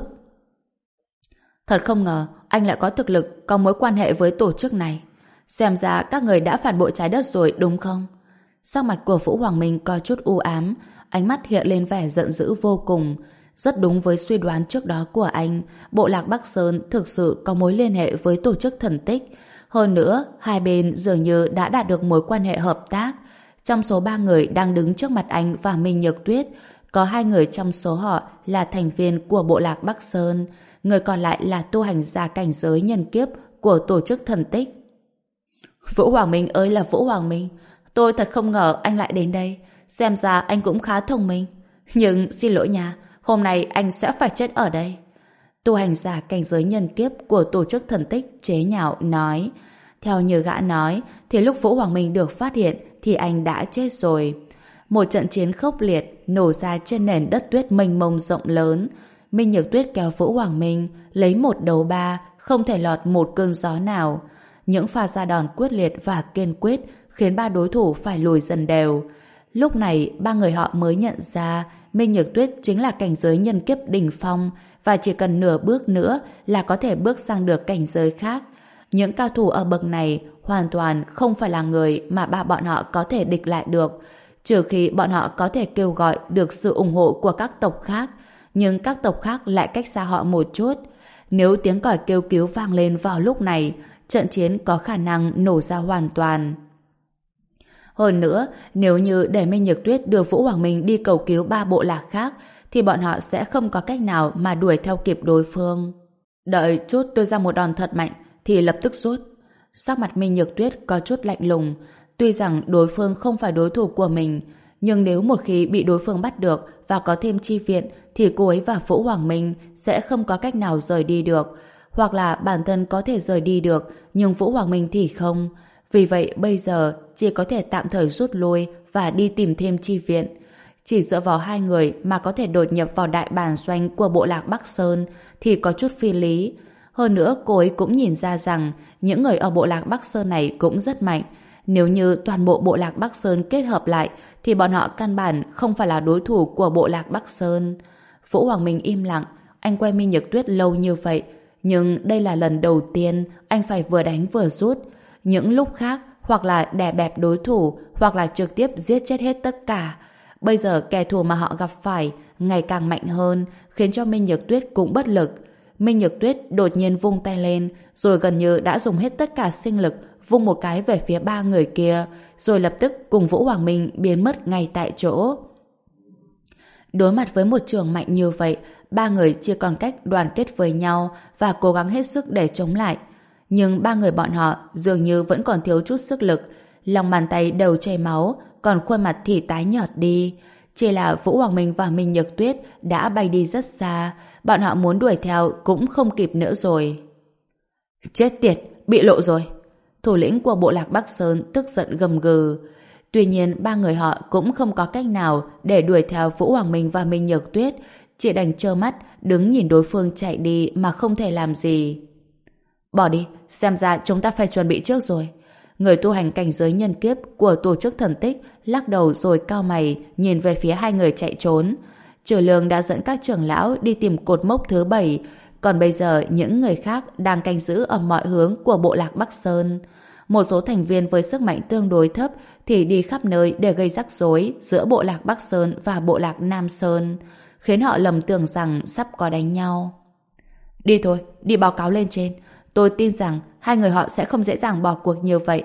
Thật không ngờ, anh lại có thực lực, có mối quan hệ với tổ chức này. Xem ra các người đã phản bội trái đất rồi đúng không? Sắc mặt của Vũ Hoàng Minh có chút u ám, ánh mắt hiện lên vẻ giận dữ vô cùng. Rất đúng với suy đoán trước đó của anh, bộ lạc Bắc Sơn thực sự có mối liên hệ với tổ chức thần tích. Hơn nữa, hai bên dường như đã đạt được mối quan hệ hợp tác. Trong số ba người đang đứng trước mặt anh và Minh Nhược Tuyết, có hai người trong số họ là thành viên của bộ lạc Bắc Sơn, người còn lại là tu hành giả cảnh giới nhân kiếp của tổ chức thần tích. Vũ Hoàng Minh ơi là Vũ Hoàng Minh, tôi thật không ngờ anh lại đến đây. Xem ra anh cũng khá thông minh. Nhưng xin lỗi nha, hôm nay anh sẽ phải chết ở đây. Tu hành giả cảnh giới nhân kiếp của tổ chức thần tích chế nhạo nói. Theo như gã nói, thì lúc Vũ Hoàng Minh được phát hiện thì anh đã chết rồi. Một trận chiến khốc liệt nổ ra trên nền đất tuyết mênh mông rộng lớn. Minh Nhược Tuyết kéo Vũ Hoàng Minh lấy một đấu ba, không thể lọt một cơn gió nào. Những pha ra đòn quyết liệt và kiên quyết khiến ba đối thủ phải lùi dần đều. Lúc này ba người họ mới nhận ra Minh Nhược Tuyết chính là cảnh giới nhân kiếp đỉnh phong và chỉ cần nửa bước nữa là có thể bước sang được cảnh giới khác. Những cao thủ ở bậc này hoàn toàn không phải là người mà ba bọn họ có thể địch lại được, trừ khi bọn họ có thể kêu gọi được sự ủng hộ của các tộc khác, nhưng các tộc khác lại cách xa họ một chút. Nếu tiếng còi kêu cứu vang lên vào lúc này, trận chiến có khả năng nổ ra hoàn toàn. Hơn nữa, nếu như để Minh Nhược Tuyết đưa Vũ Hoàng Minh đi cầu cứu ba bộ lạc khác, thì bọn họ sẽ không có cách nào mà đuổi theo kịp đối phương. Đợi chút tôi ra một đòn thật mạnh, thì lập tức rút. Sắc mặt Minh Nhược Tuyết có chút lạnh lùng. Tuy rằng đối phương không phải đối thủ của mình, nhưng nếu một khi bị đối phương bắt được và có thêm chi viện, thì cô ấy và Vũ Hoàng Minh sẽ không có cách nào rời đi được. Hoặc là bản thân có thể rời đi được, nhưng Vũ Hoàng Minh thì không. Vì vậy bây giờ chỉ có thể tạm thời rút lui và đi tìm thêm chi viện. Chỉ dựa vào hai người mà có thể đột nhập vào đại bản doanh của bộ lạc Bắc Sơn thì có chút phi lý. Hơn nữa cô ấy cũng nhìn ra rằng những người ở bộ lạc Bắc Sơn này cũng rất mạnh. Nếu như toàn bộ bộ lạc Bắc Sơn kết hợp lại thì bọn họ căn bản không phải là đối thủ của bộ lạc Bắc Sơn. Vũ Hoàng Minh im lặng. Anh quen Minh Nhược Tuyết lâu như vậy, nhưng đây là lần đầu tiên anh phải vừa đánh vừa rút. Những lúc khác hoặc là đè bẹp đối thủ hoặc là trực tiếp giết chết hết tất cả. Bây giờ kẻ thù mà họ gặp phải ngày càng mạnh hơn, khiến cho Minh Nhược Tuyết cũng bất lực. Minh Nhược Tuyết đột nhiên vung tay lên, rồi gần như đã dùng hết tất cả sinh lực vung một cái về phía ba người kia, rồi lập tức cùng Vũ Hoàng Minh biến mất ngay tại chỗ. Đối mặt với một trường mạnh như vậy, ba người chỉ còn cách đoàn kết với nhau và cố gắng hết sức để chống lại. Nhưng ba người bọn họ dường như vẫn còn thiếu chút sức lực, lòng bàn tay đều chảy máu, còn khuôn mặt thì tái nhợt đi. Chỉ là Vũ Hoàng Minh và Minh Nhược Tuyết đã bay đi rất xa, bọn họ muốn đuổi theo cũng không kịp nữa rồi. Chết tiệt, bị lộ rồi. Thủ lĩnh của bộ lạc Bắc Sơn tức giận gầm gừ. Tuy nhiên ba người họ cũng không có cách nào để đuổi theo Vũ Hoàng Minh và Minh Nhược Tuyết, chỉ đành trơ mắt đứng nhìn đối phương chạy đi mà không thể làm gì. Bỏ đi, xem ra chúng ta phải chuẩn bị trước rồi. Người tu hành cảnh giới nhân kiếp của tổ chức thần tích lắc đầu rồi cau mày nhìn về phía hai người chạy trốn. Trừ Lương đã dẫn các trưởng lão đi tìm cột mốc thứ bảy, còn bây giờ những người khác đang canh giữ ở mọi hướng của bộ lạc Bắc Sơn. Một số thành viên với sức mạnh tương đối thấp thì đi khắp nơi để gây rắc rối giữa bộ lạc Bắc Sơn và bộ lạc Nam Sơn, khiến họ lầm tưởng rằng sắp có đánh nhau. Đi thôi, đi báo cáo lên trên. Tôi tin rằng hai người họ sẽ không dễ dàng bỏ cuộc như vậy.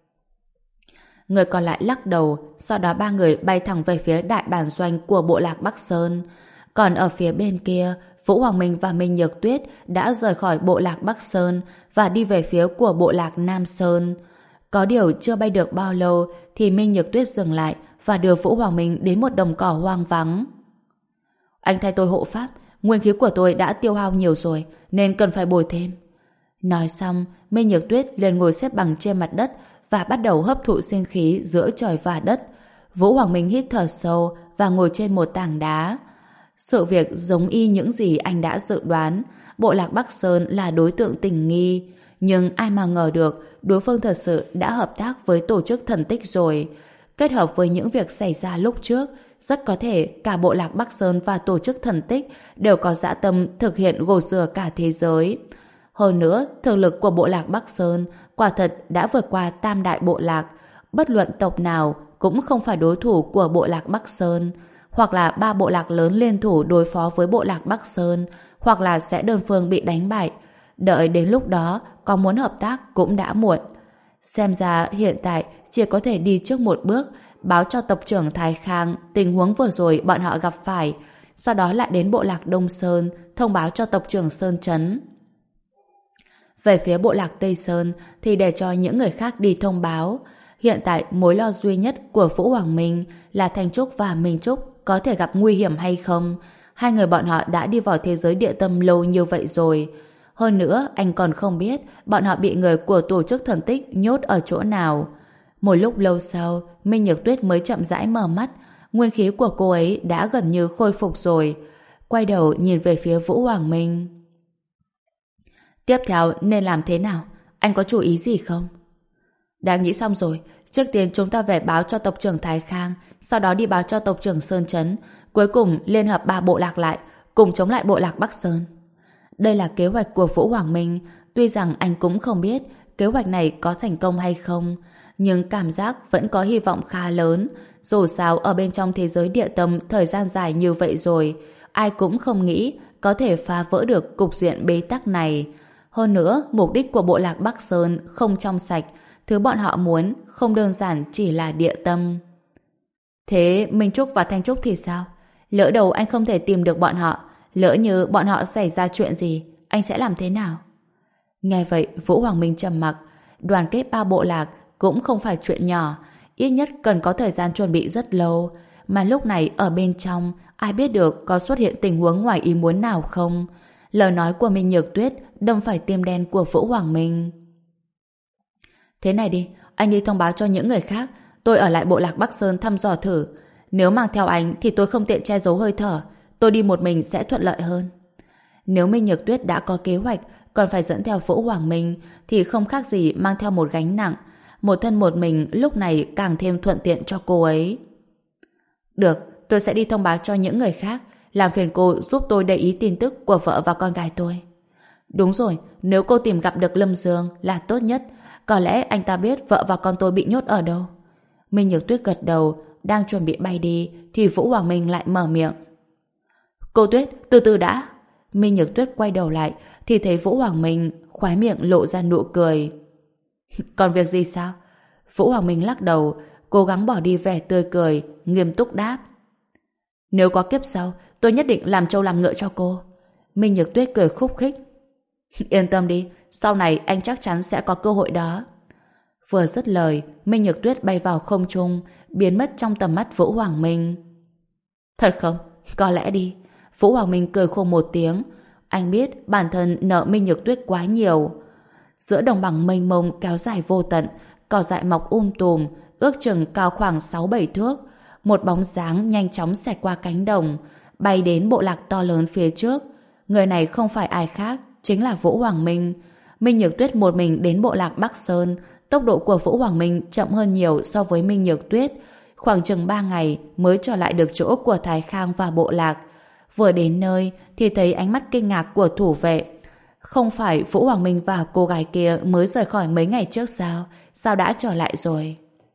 Người còn lại lắc đầu, sau đó ba người bay thẳng về phía đại bản doanh của bộ lạc Bắc Sơn. Còn ở phía bên kia, Vũ Hoàng Minh và Minh Nhược Tuyết đã rời khỏi bộ lạc Bắc Sơn và đi về phía của bộ lạc Nam Sơn. Có điều chưa bay được bao lâu thì Minh Nhược Tuyết dừng lại và đưa Vũ Hoàng Minh đến một đồng cỏ hoang vắng. Anh thay tôi hộ pháp, nguyên khí của tôi đã tiêu hao nhiều rồi nên cần phải bồi thêm. Nói xong, Minh Nhược Tuyết liền ngồi xếp bằng trên mặt đất và bắt đầu hấp thụ sinh khí giữa trời và đất. Vũ Hoàng Minh hít thở sâu và ngồi trên một tảng đá. Sự việc giống y những gì anh đã dự đoán. Bộ lạc Bắc Sơn là đối tượng tình nghi. Nhưng ai mà ngờ được đối phương thật sự đã hợp tác với tổ chức thần tích rồi. Kết hợp với những việc xảy ra lúc trước, rất có thể cả bộ lạc Bắc Sơn và tổ chức thần tích đều có dã tâm thực hiện gột rửa cả thế giới. Hơn nữa, thực lực của bộ lạc Bắc Sơn quả thật đã vượt qua tam đại bộ lạc. Bất luận tộc nào cũng không phải đối thủ của bộ lạc Bắc Sơn. Hoặc là ba bộ lạc lớn liên thủ đối phó với bộ lạc Bắc Sơn, hoặc là sẽ đơn phương bị đánh bại. Đợi đến lúc đó, có muốn hợp tác cũng đã muộn. Xem ra hiện tại chỉ có thể đi trước một bước, báo cho tộc trưởng Thái Khang tình huống vừa rồi bọn họ gặp phải, sau đó lại đến bộ lạc Đông Sơn thông báo cho tộc trưởng Sơn Trấn. Về phía bộ lạc Tây Sơn thì để cho những người khác đi thông báo. Hiện tại mối lo duy nhất của Vũ Hoàng Minh là Thanh Trúc và Minh Trúc có thể gặp nguy hiểm hay không. Hai người bọn họ đã đi vào thế giới địa tâm lâu như vậy rồi. Hơn nữa, anh còn không biết bọn họ bị người của tổ chức thần tích nhốt ở chỗ nào. Một lúc lâu sau, Minh Nhược Tuyết mới chậm rãi mở mắt. Nguyên khí của cô ấy đã gần như khôi phục rồi. Quay đầu nhìn về phía Vũ Hoàng Minh. Tiếp theo nên làm thế nào? Anh có chú ý gì không? Đã nghĩ xong rồi. Trước tiên chúng ta về báo cho tộc trưởng Thái Khang, sau đó đi báo cho tộc trưởng Sơn Trấn, cuối cùng liên hợp ba bộ lạc lại, cùng chống lại bộ lạc Bắc Sơn. Đây là kế hoạch của Vũ Hoàng Minh. Tuy rằng anh cũng không biết kế hoạch này có thành công hay không, nhưng cảm giác vẫn có hy vọng khá lớn. Dù sao ở bên trong thế giới địa tâm thời gian dài như vậy rồi, ai cũng không nghĩ có thể phá vỡ được cục diện bế tắc này. Hơn nữa, mục đích của bộ lạc Bắc Sơn không trong sạch, thứ bọn họ muốn không đơn giản chỉ là địa tâm. Thế Minh Trúc và Thanh Trúc thì sao? Lỡ đầu anh không thể tìm được bọn họ, lỡ như bọn họ xảy ra chuyện gì, anh sẽ làm thế nào? Nghe vậy, Vũ Hoàng Minh trầm mặc. Đoàn kết ba bộ lạc cũng không phải chuyện nhỏ, ít nhất cần có thời gian chuẩn bị rất lâu. Mà lúc này ở bên trong, ai biết được có xuất hiện tình huống ngoài ý muốn nào không? Lời nói của Minh Nhược Tuyết đâm phải tim đen của Vũ Hoàng Minh. Thế này đi, anh đi thông báo cho những người khác, tôi ở lại bộ lạc Bắc Sơn thăm dò thử. Nếu mang theo anh thì tôi không tiện che giấu hơi thở, tôi đi một mình sẽ thuận lợi hơn. Nếu Minh Nhược Tuyết đã có kế hoạch còn phải dẫn theo Vũ Hoàng Minh thì không khác gì mang theo một gánh nặng. Một thân một mình lúc này càng thêm thuận tiện cho cô ấy. Được, tôi sẽ đi thông báo cho những người khác, làm phiền cô giúp tôi để ý tin tức của vợ và con gái tôi. Đúng rồi, nếu cô tìm gặp được Lâm Dương là tốt nhất. Có lẽ anh ta biết vợ và con tôi bị nhốt ở đâu. Minh Nhược Tuyết gật đầu, đang chuẩn bị bay đi thì Vũ Hoàng Minh lại mở miệng. Cô Tuyết, từ từ đã. Minh Nhược Tuyết quay đầu lại thì thấy Vũ Hoàng Minh khóe miệng lộ ra nụ cười. Còn việc gì sao? Vũ Hoàng Minh lắc đầu, cố gắng bỏ đi vẻ tươi cười, nghiêm túc đáp. Nếu có kiếp sau, tôi nhất định làm trâu làm ngựa cho cô. Minh Nhược Tuyết cười khúc khích. Yên tâm đi, sau này anh chắc chắn sẽ có cơ hội đó. Vừa dứt lời, Minh Nhược Tuyết bay vào không trung, biến mất trong tầm mắt Vũ Hoàng Minh. Thật không? Có lẽ đi. Vũ Hoàng Minh cười khô một tiếng. Anh biết bản thân nợ Minh Nhược Tuyết quá nhiều. Giữa đồng bằng mênh mông kéo dài vô tận, cỏ dại mọc um tùm, ước chừng cao khoảng sáu bảy thước. Một bóng dáng nhanh chóng xẹt qua cánh đồng, bay đến bộ lạc to lớn phía trước. Người này không phải ai khác, chính là Vũ Hoàng Minh. Minh Nhược Tuyết một mình đến bộ lạc Bắc Sơn. Tốc độ của Vũ Hoàng Minh chậm hơn nhiều so với Minh Nhược Tuyết. Khoảng chừng ba ngày mới trở lại được chỗ của Thái Khang và bộ lạc. Vừa đến nơi thì thấy ánh mắt kinh ngạc của thủ vệ. Không phải Vũ Hoàng Minh và cô gái kia mới rời khỏi mấy ngày trước sao? Sao đã trở lại rồi?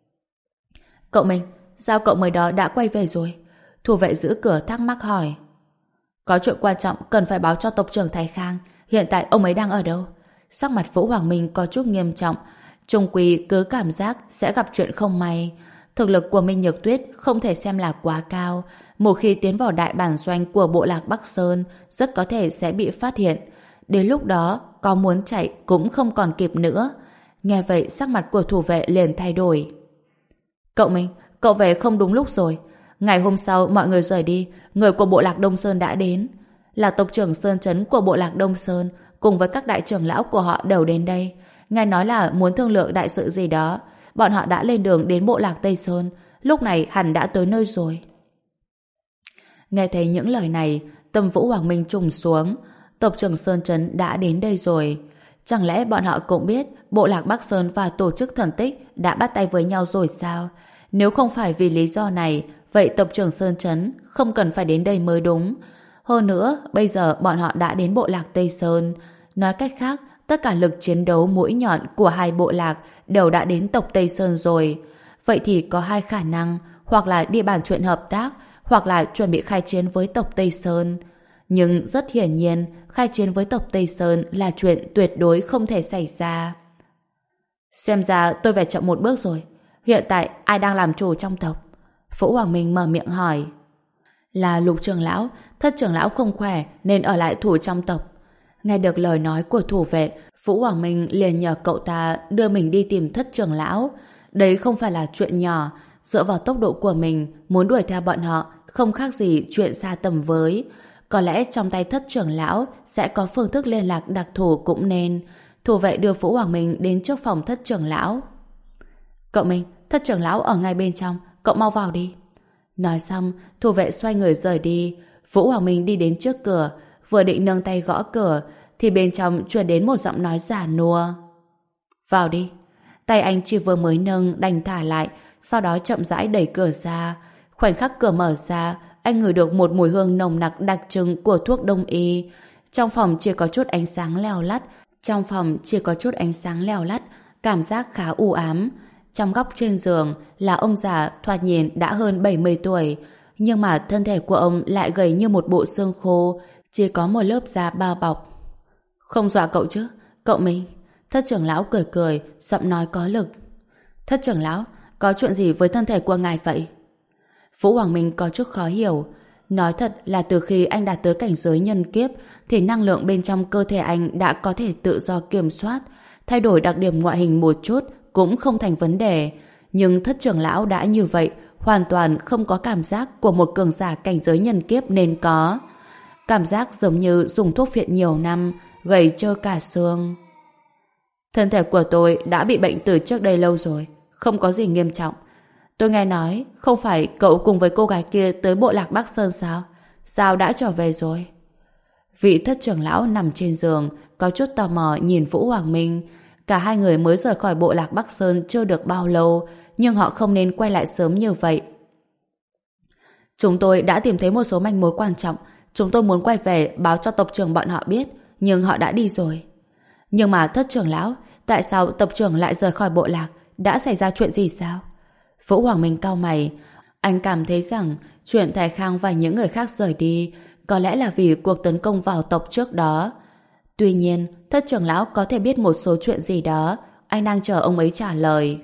Cậu Minh, sao cậu mới đó đã quay về rồi? Thủ vệ giữ cửa thắc mắc hỏi. Có chuyện quan trọng cần phải báo cho tộc trưởng Thái Khang. Hiện tại ông ấy đang ở đâu? Sắc mặt Vũ Hoàng Minh có chút nghiêm trọng. Trung quy cứ cảm giác sẽ gặp chuyện không may. Thực lực của Minh Nhược Tuyết không thể xem là quá cao. Một khi tiến vào đại bản doanh của bộ lạc Bắc Sơn, rất có thể sẽ bị phát hiện. Đến lúc đó, có muốn chạy cũng không còn kịp nữa. Nghe vậy, sắc mặt của thủ vệ liền thay đổi. Cậu Minh, cậu về không đúng lúc rồi. Ngày hôm sau, mọi người rời đi, người của bộ lạc Đông Sơn đã đến. Là tộc trưởng Sơn Trấn của bộ lạc Đông Sơn, cùng với các đại trưởng lão của họ đều đến đây. Nghe nói là muốn thương lượng đại sự gì đó. Bọn họ đã lên đường đến bộ lạc Tây Sơn, lúc này hẳn đã tới nơi rồi. Nghe thấy những lời này, tâm Vũ Hoàng Minh trùng xuống. Tộc trưởng Sơn Trấn đã đến đây rồi. Chẳng lẽ bọn họ cũng biết bộ lạc Bắc Sơn và tổ chức thần tích đã bắt tay với nhau rồi sao? Nếu không phải vì lý do này, vậy tộc trưởng Sơn Trấn không cần phải đến đây mới đúng. Hơn nữa, bây giờ bọn họ đã đến bộ lạc Tây Sơn. Nói cách khác, tất cả lực chiến đấu mũi nhọn của hai bộ lạc đều đã đến tộc Tây Sơn rồi. Vậy thì có hai khả năng, hoặc là đi bàn chuyện hợp tác, hoặc là chuẩn bị khai chiến với tộc Tây Sơn. Nhưng rất hiển nhiên, khai chiến với tộc Tây Sơn là chuyện tuyệt đối không thể xảy ra. Xem ra tôi phải chậm một bước rồi. Hiện tại ai đang làm chủ trong tộc? Vũ Hoàng Minh mở miệng hỏi. Là Lục trưởng lão, Thất trưởng lão không khỏe nên ở lại thủ trong tộc. Nghe được lời nói của thủ vệ, Vũ Hoàng Minh liền nhờ cậu ta đưa mình đi tìm Thất trưởng lão. Đấy không phải là chuyện nhỏ. Dựa vào tốc độ của mình, muốn đuổi theo bọn họ không khác gì chuyện xa tầm với. Có lẽ trong tay Thất trưởng lão sẽ có phương thức liên lạc đặc thù cũng nên. Thủ vệ đưa Vũ Hoàng Minh đến trước phòng Thất trưởng lão. Cậu Minh, Thất trưởng lão ở ngay bên trong, cậu mau vào đi. Nói xong, thủ vệ xoay người rời đi. Vũ Hoàng Minh đi đến trước cửa, vừa định nâng tay gõ cửa thì bên trong truyền đến một giọng nói giả nua. Vào đi. Tay anh chỉ vừa mới nâng đành thả lại, sau đó chậm rãi đẩy cửa ra. Khoảnh khắc cửa mở ra, anh ngửi được một mùi hương nồng nặc đặc trưng của thuốc đông y. Trong phòng chỉ có chút ánh sáng leo lắt, trong phòng chỉ có chút ánh sáng leo lắt, cảm giác khá u ám. Trong góc trên giường là ông già thoạt nhìn đã hơn bảy mươi tuổi, nhưng mà thân thể của ông lại gầy như một bộ xương khô, chỉ có một lớp da bao bọc. Không dọa cậu chứ, cậu Minh? Thất trưởng lão cười cười, giọng nói có lực. Thất trưởng lão, có chuyện gì với thân thể của ngài vậy? Vũ Hoàng Minh có chút khó hiểu. Nói thật là từ khi anh đạt tới cảnh giới nhân kiếp thì năng lượng bên trong cơ thể anh đã có thể tự do kiểm soát, thay đổi đặc điểm ngoại hình một chút cũng không thành vấn đề. Nhưng Thất trưởng lão đã như vậy, hoàn toàn không có cảm giác của một cường giả cảnh giới nhân kiếp nên có. Cảm giác giống như dùng thuốc phiện nhiều năm, gầy trơ cả xương. Thân thể của tôi đã bị bệnh từ trước đây lâu rồi, không có gì nghiêm trọng. Tôi nghe nói, không phải cậu cùng với cô gái kia tới bộ lạc Bắc Sơn sao? Sao đã trở về rồi? Vị Thất trưởng lão nằm trên giường, có chút tò mò nhìn Vũ Hoàng Minh. Cả hai người mới rời khỏi bộ lạc Bắc Sơn chưa được bao lâu, nhưng họ không nên quay lại sớm như vậy. Chúng tôi đã tìm thấy một số manh mối quan trọng. Chúng tôi muốn quay về báo cho tộc trưởng bọn họ biết, nhưng họ đã đi rồi. Nhưng mà Thất trưởng lão, tại sao tộc trưởng lại rời khỏi bộ lạc? Đã xảy ra chuyện gì sao? Vũ Hoàng Minh cau mày. Anh cảm thấy rằng chuyện Thái Khang và những người khác rời đi có lẽ là vì cuộc tấn công vào tộc trước đó. Tuy nhiên, Thất trưởng lão có thể biết một số chuyện gì đó. Anh đang chờ ông ấy trả lời.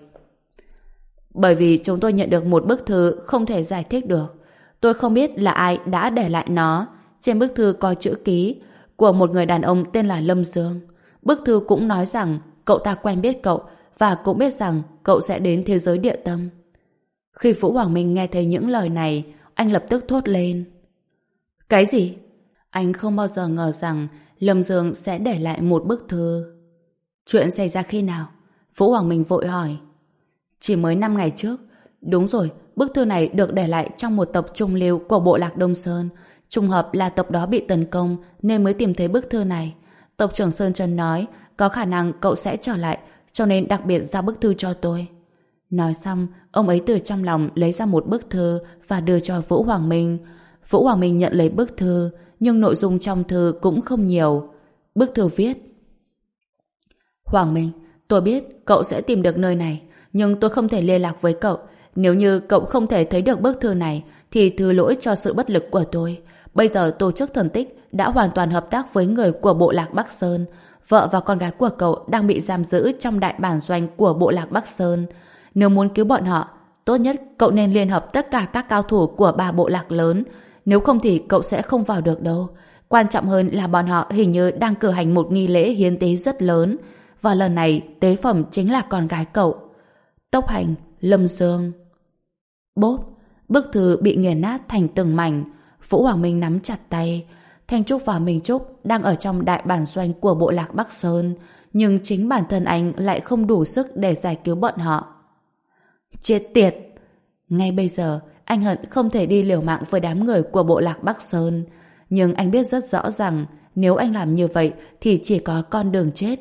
Bởi vì chúng tôi nhận được một bức thư không thể giải thích được. Tôi không biết là ai đã để lại nó. Trên bức thư có chữ ký của một người đàn ông tên là Lâm Dương. Bức thư cũng nói rằng cậu ta quen biết cậu và cũng biết rằng cậu sẽ đến thế giới địa tâm. Khi Vũ Hoàng Minh nghe thấy những lời này, anh lập tức thốt lên. Cái gì? Anh không bao giờ ngờ rằng Lâm Dương sẽ để lại một bức thư. Chuyện xảy ra khi nào? Vũ Hoàng Minh vội hỏi. Chỉ mới năm ngày trước. Đúng rồi, bức thư này được để lại trong một tộc trung lưu của bộ lạc Đông Sơn. Trùng hợp là tộc đó bị tấn công nên mới tìm thấy bức thư này. Tộc trưởng Sơn Trần nói có khả năng cậu sẽ trở lại, cho nên đặc biệt giao bức thư cho tôi. Nói xong, ông ấy từ trong lòng lấy ra một bức thư và đưa cho Vũ Hoàng Minh. Vũ Hoàng Minh nhận lấy bức thư, nhưng nội dung trong thư cũng không nhiều. Bức thư viết: Hoàng Minh, tôi biết cậu sẽ tìm được nơi này, nhưng tôi không thể liên lạc với cậu. Nếu như cậu không thể thấy được bức thư này, thì thứ lỗi cho sự bất lực của tôi. Bây giờ tổ chức thần tích đã hoàn toàn hợp tác với người của bộ lạc Bắc Sơn. Vợ và con gái của cậu đang bị giam giữ trong đại bản doanh của bộ lạc Bắc Sơn. Nếu muốn cứu bọn họ, tốt nhất cậu nên liên hợp tất cả các cao thủ của ba bộ lạc lớn. Nếu không thì cậu sẽ không vào được đâu. Quan trọng hơn là bọn họ hình như đang cử hành một nghi lễ hiến tế rất lớn. Và lần này tế phẩm chính là con gái cậu. Tốc Hành, Lâm Dương. Bốp, bức thư bị nghiền nát thành từng mảnh. Vũ Hoàng Minh nắm chặt tay. Thanh Trúc và Minh Trúc đang ở trong đại bản doanh của bộ lạc Bắc Sơn, nhưng chính bản thân anh lại không đủ sức để giải cứu bọn họ. Chết tiệt! Ngay bây giờ, Anh hận không thể đi liều mạng với đám người của bộ lạc Bắc Sơn. Nhưng anh biết rất rõ rằng nếu anh làm như vậy thì chỉ có con đường chết.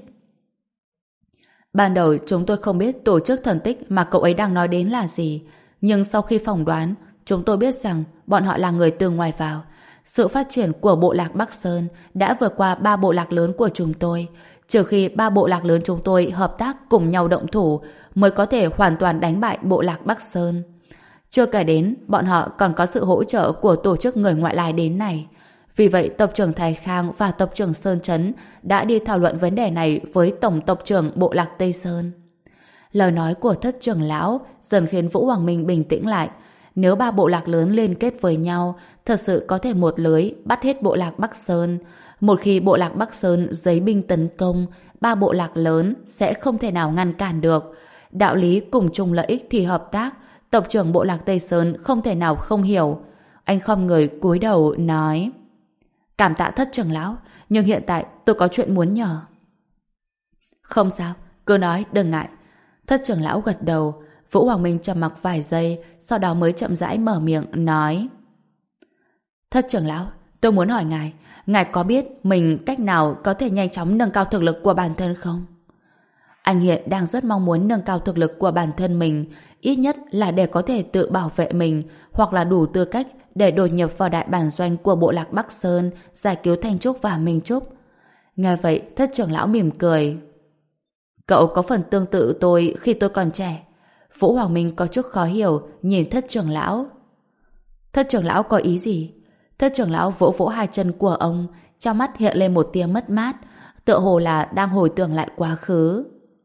Ban đầu chúng tôi không biết tổ chức thần tích mà cậu ấy đang nói đến là gì. Nhưng sau khi phỏng đoán, chúng tôi biết rằng bọn họ là người từ ngoài vào. Sự phát triển của bộ lạc Bắc Sơn đã vượt qua ba bộ lạc lớn của chúng tôi. Trừ khi ba bộ lạc lớn chúng tôi hợp tác cùng nhau động thủ mới có thể hoàn toàn đánh bại bộ lạc Bắc Sơn. Chưa kể đến, bọn họ còn có sự hỗ trợ của tổ chức người ngoại lai đến này. Vì vậy, tộc trưởng Thái Khang và tộc trưởng Sơn Trấn đã đi thảo luận vấn đề này với tổng tộc trưởng bộ lạc Tây Sơn. Lời nói của thất trưởng lão dần khiến Vũ Hoàng Minh bình tĩnh lại. Nếu ba bộ lạc lớn liên kết với nhau, thật sự có thể một lưới bắt hết bộ lạc Bắc Sơn. Một khi bộ lạc Bắc Sơn giấy binh tấn công, ba bộ lạc lớn sẽ không thể nào ngăn cản được. Đạo lý cùng chung lợi ích thì hợp tác, tộc trưởng bộ lạc Tây Sơn không thể nào không hiểu. Anh khom người cúi đầu nói: Cảm tạ thất trưởng lão, nhưng hiện tại tôi có chuyện muốn nhờ. Không sao, cứ nói, đừng ngại. Thất trưởng lão gật đầu. Vũ Hoàng Minh trầm mặc vài giây, sau đó mới chậm rãi mở miệng nói: Thất trưởng lão, tôi muốn hỏi ngài, ngài có biết mình cách nào có thể nhanh chóng nâng cao thực lực của bản thân không? Anh hiện đang rất mong muốn nâng cao thực lực của bản thân mình, ít nhất là để có thể tự bảo vệ mình, hoặc là đủ tư cách để đột nhập vào đại bản doanh của bộ lạc Bắc Sơn, giải cứu Thanh Trúc và Minh Trúc. Nghe vậy, thất trưởng lão mỉm cười. Cậu có phần tương tự tôi khi tôi còn trẻ. Vũ Hoàng Minh có chút khó hiểu, nhìn thất trưởng lão. Thất trưởng lão có ý gì? Thất trưởng lão vỗ vỗ hai chân của ông, trong mắt hiện lên một tia mất mát, tựa hồ là đang hồi tưởng lại quá khứ.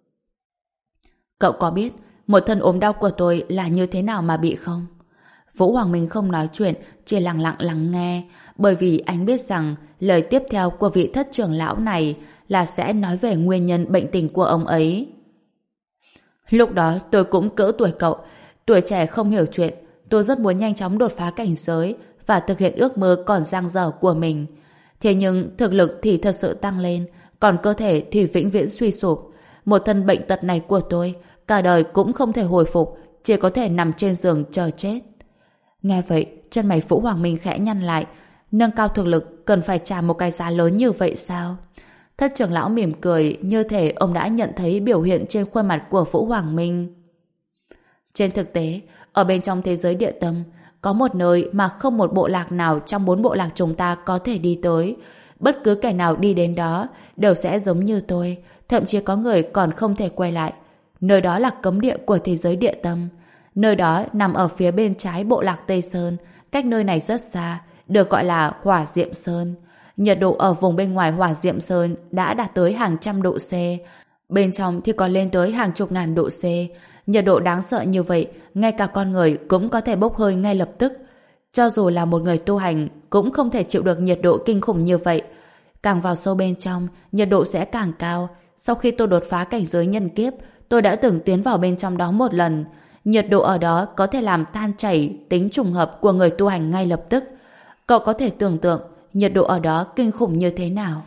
Cậu có biết một thân ốm đau của tôi là như thế nào mà bị không? Vũ Hoàng Minh không nói chuyện, chỉ lặng lặng lắng nghe, bởi vì anh biết rằng lời tiếp theo của vị thất trưởng lão này là sẽ nói về nguyên nhân bệnh tình của ông ấy. Lúc đó tôi cũng cỡ tuổi cậu, tuổi trẻ không hiểu chuyện, tôi rất muốn nhanh chóng đột phá cảnh giới và thực hiện ước mơ còn dang dở của mình. Thế nhưng thực lực thì thật sự tăng lên, còn cơ thể thì vĩnh viễn suy sụp. Một thân bệnh tật này của tôi, cả đời cũng không thể hồi phục, chỉ có thể nằm trên giường chờ chết. Nghe vậy, chân mày Vũ Hoàng Minh khẽ nhăn lại. Nâng cao thực lực cần phải trả một cái giá lớn như vậy sao? Thất trưởng lão mỉm cười, như thể ông đã nhận thấy biểu hiện trên khuôn mặt của Vũ Hoàng Minh. Trên thực tế, ở bên trong thế giới địa tâm, có một nơi mà không một bộ lạc nào trong bốn bộ lạc chúng ta có thể đi tới. Bất cứ kẻ nào đi đến đó đều sẽ giống như tôi, thậm chí có người còn không thể quay lại. Nơi đó là cấm địa của thế giới địa tâm. Nơi đó nằm ở phía bên trái bộ lạc Tây Sơn, cách nơi này rất xa, được gọi là Hỏa Diệm Sơn. Nhiệt độ ở vùng bên ngoài Hỏa Diệm Sơn đã đạt tới hàng trăm độ C, bên trong thì còn lên tới hàng chục ngàn độ C. Nhiệt độ đáng sợ như vậy, ngay cả con người cũng có thể bốc hơi ngay lập tức. Cho dù là một người tu hành cũng không thể chịu được nhiệt độ kinh khủng như vậy. Càng vào sâu bên trong, nhiệt độ sẽ càng cao. Sau khi tôi đột phá cảnh giới nhân kiếp, tôi đã từng tiến vào bên trong đó một lần. Nhiệt độ ở đó có thể làm tan chảy tính trùng hợp của người tu hành ngay lập tức. Cậu có thể tưởng tượng nhiệt độ ở đó kinh khủng như thế nào.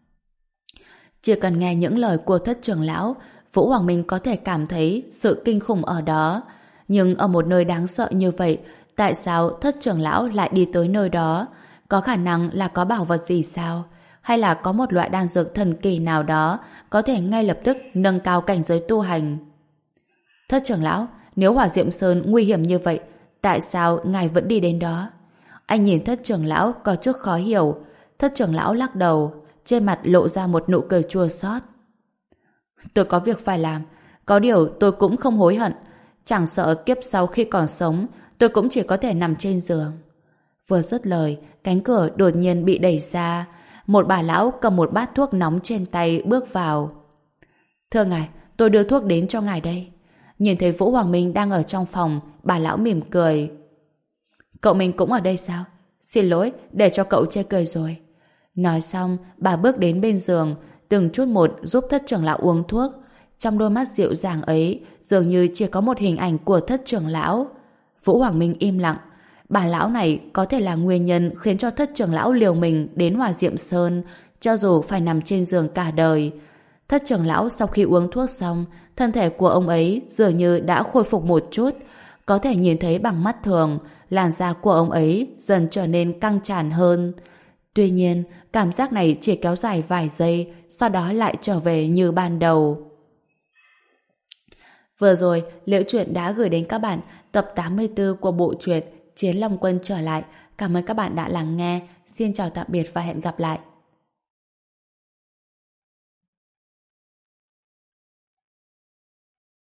Chỉ cần nghe những lời của thất trưởng lão, Vũ Hoàng Minh có thể cảm thấy sự kinh khủng ở đó. Nhưng ở một nơi đáng sợ như vậy, tại sao thất trưởng lão lại đi tới nơi đó? Có khả năng là có bảo vật gì sao? Hay là có một loại đan dược thần kỳ nào đó có thể ngay lập tức nâng cao cảnh giới tu hành? Thất trưởng lão, nếu Hỏa Diệm Sơn nguy hiểm như vậy, tại sao ngài vẫn đi đến đó? Anh nhìn thất trưởng lão có chút khó hiểu. Thất trưởng lão lắc đầu, trên mặt lộ ra một nụ cười chua xót. Tôi có việc phải làm, có điều tôi cũng không hối hận. Chẳng sợ kiếp sau khi còn sống, tôi cũng chỉ có thể nằm trên giường. Vừa dứt lời, cánh cửa đột nhiên bị đẩy ra. Một bà lão cầm một bát thuốc nóng trên tay bước vào. Thưa ngài, tôi đưa thuốc đến cho ngài đây. Nhìn thấy Vũ Hoàng Minh đang ở trong phòng, bà lão mỉm cười. Cậu mình cũng ở đây sao? Xin lỗi, để cho cậu chê cười rồi. Nói xong, bà bước đến bên giường, từng chút một giúp thất trưởng lão uống thuốc. Trong đôi mắt dịu dàng ấy, dường như chỉ có một hình ảnh của thất trưởng lão. Vũ Hoàng Minh im lặng. Bà lão này có thể là nguyên nhân khiến cho thất trưởng lão liều mình đến Hỏa Diệm Sơn, cho dù phải nằm trên giường cả đời. Thất trưởng lão sau khi uống thuốc xong, thân thể của ông ấy dường như đã khôi phục một chút, có thể nhìn thấy bằng mắt thường, làn da của ông ấy dần trở nên căng tràn hơn. Tuy nhiên, cảm giác này chỉ kéo dài vài giây, sau đó lại trở về như ban đầu. Vừa rồi, Liễu Chuyện đã gửi đến các bạn tập tám mươi tư của bộ truyện Chiến Long Quân trở lại. Cảm ơn các bạn đã lắng nghe. Xin chào tạm biệt và hẹn gặp lại.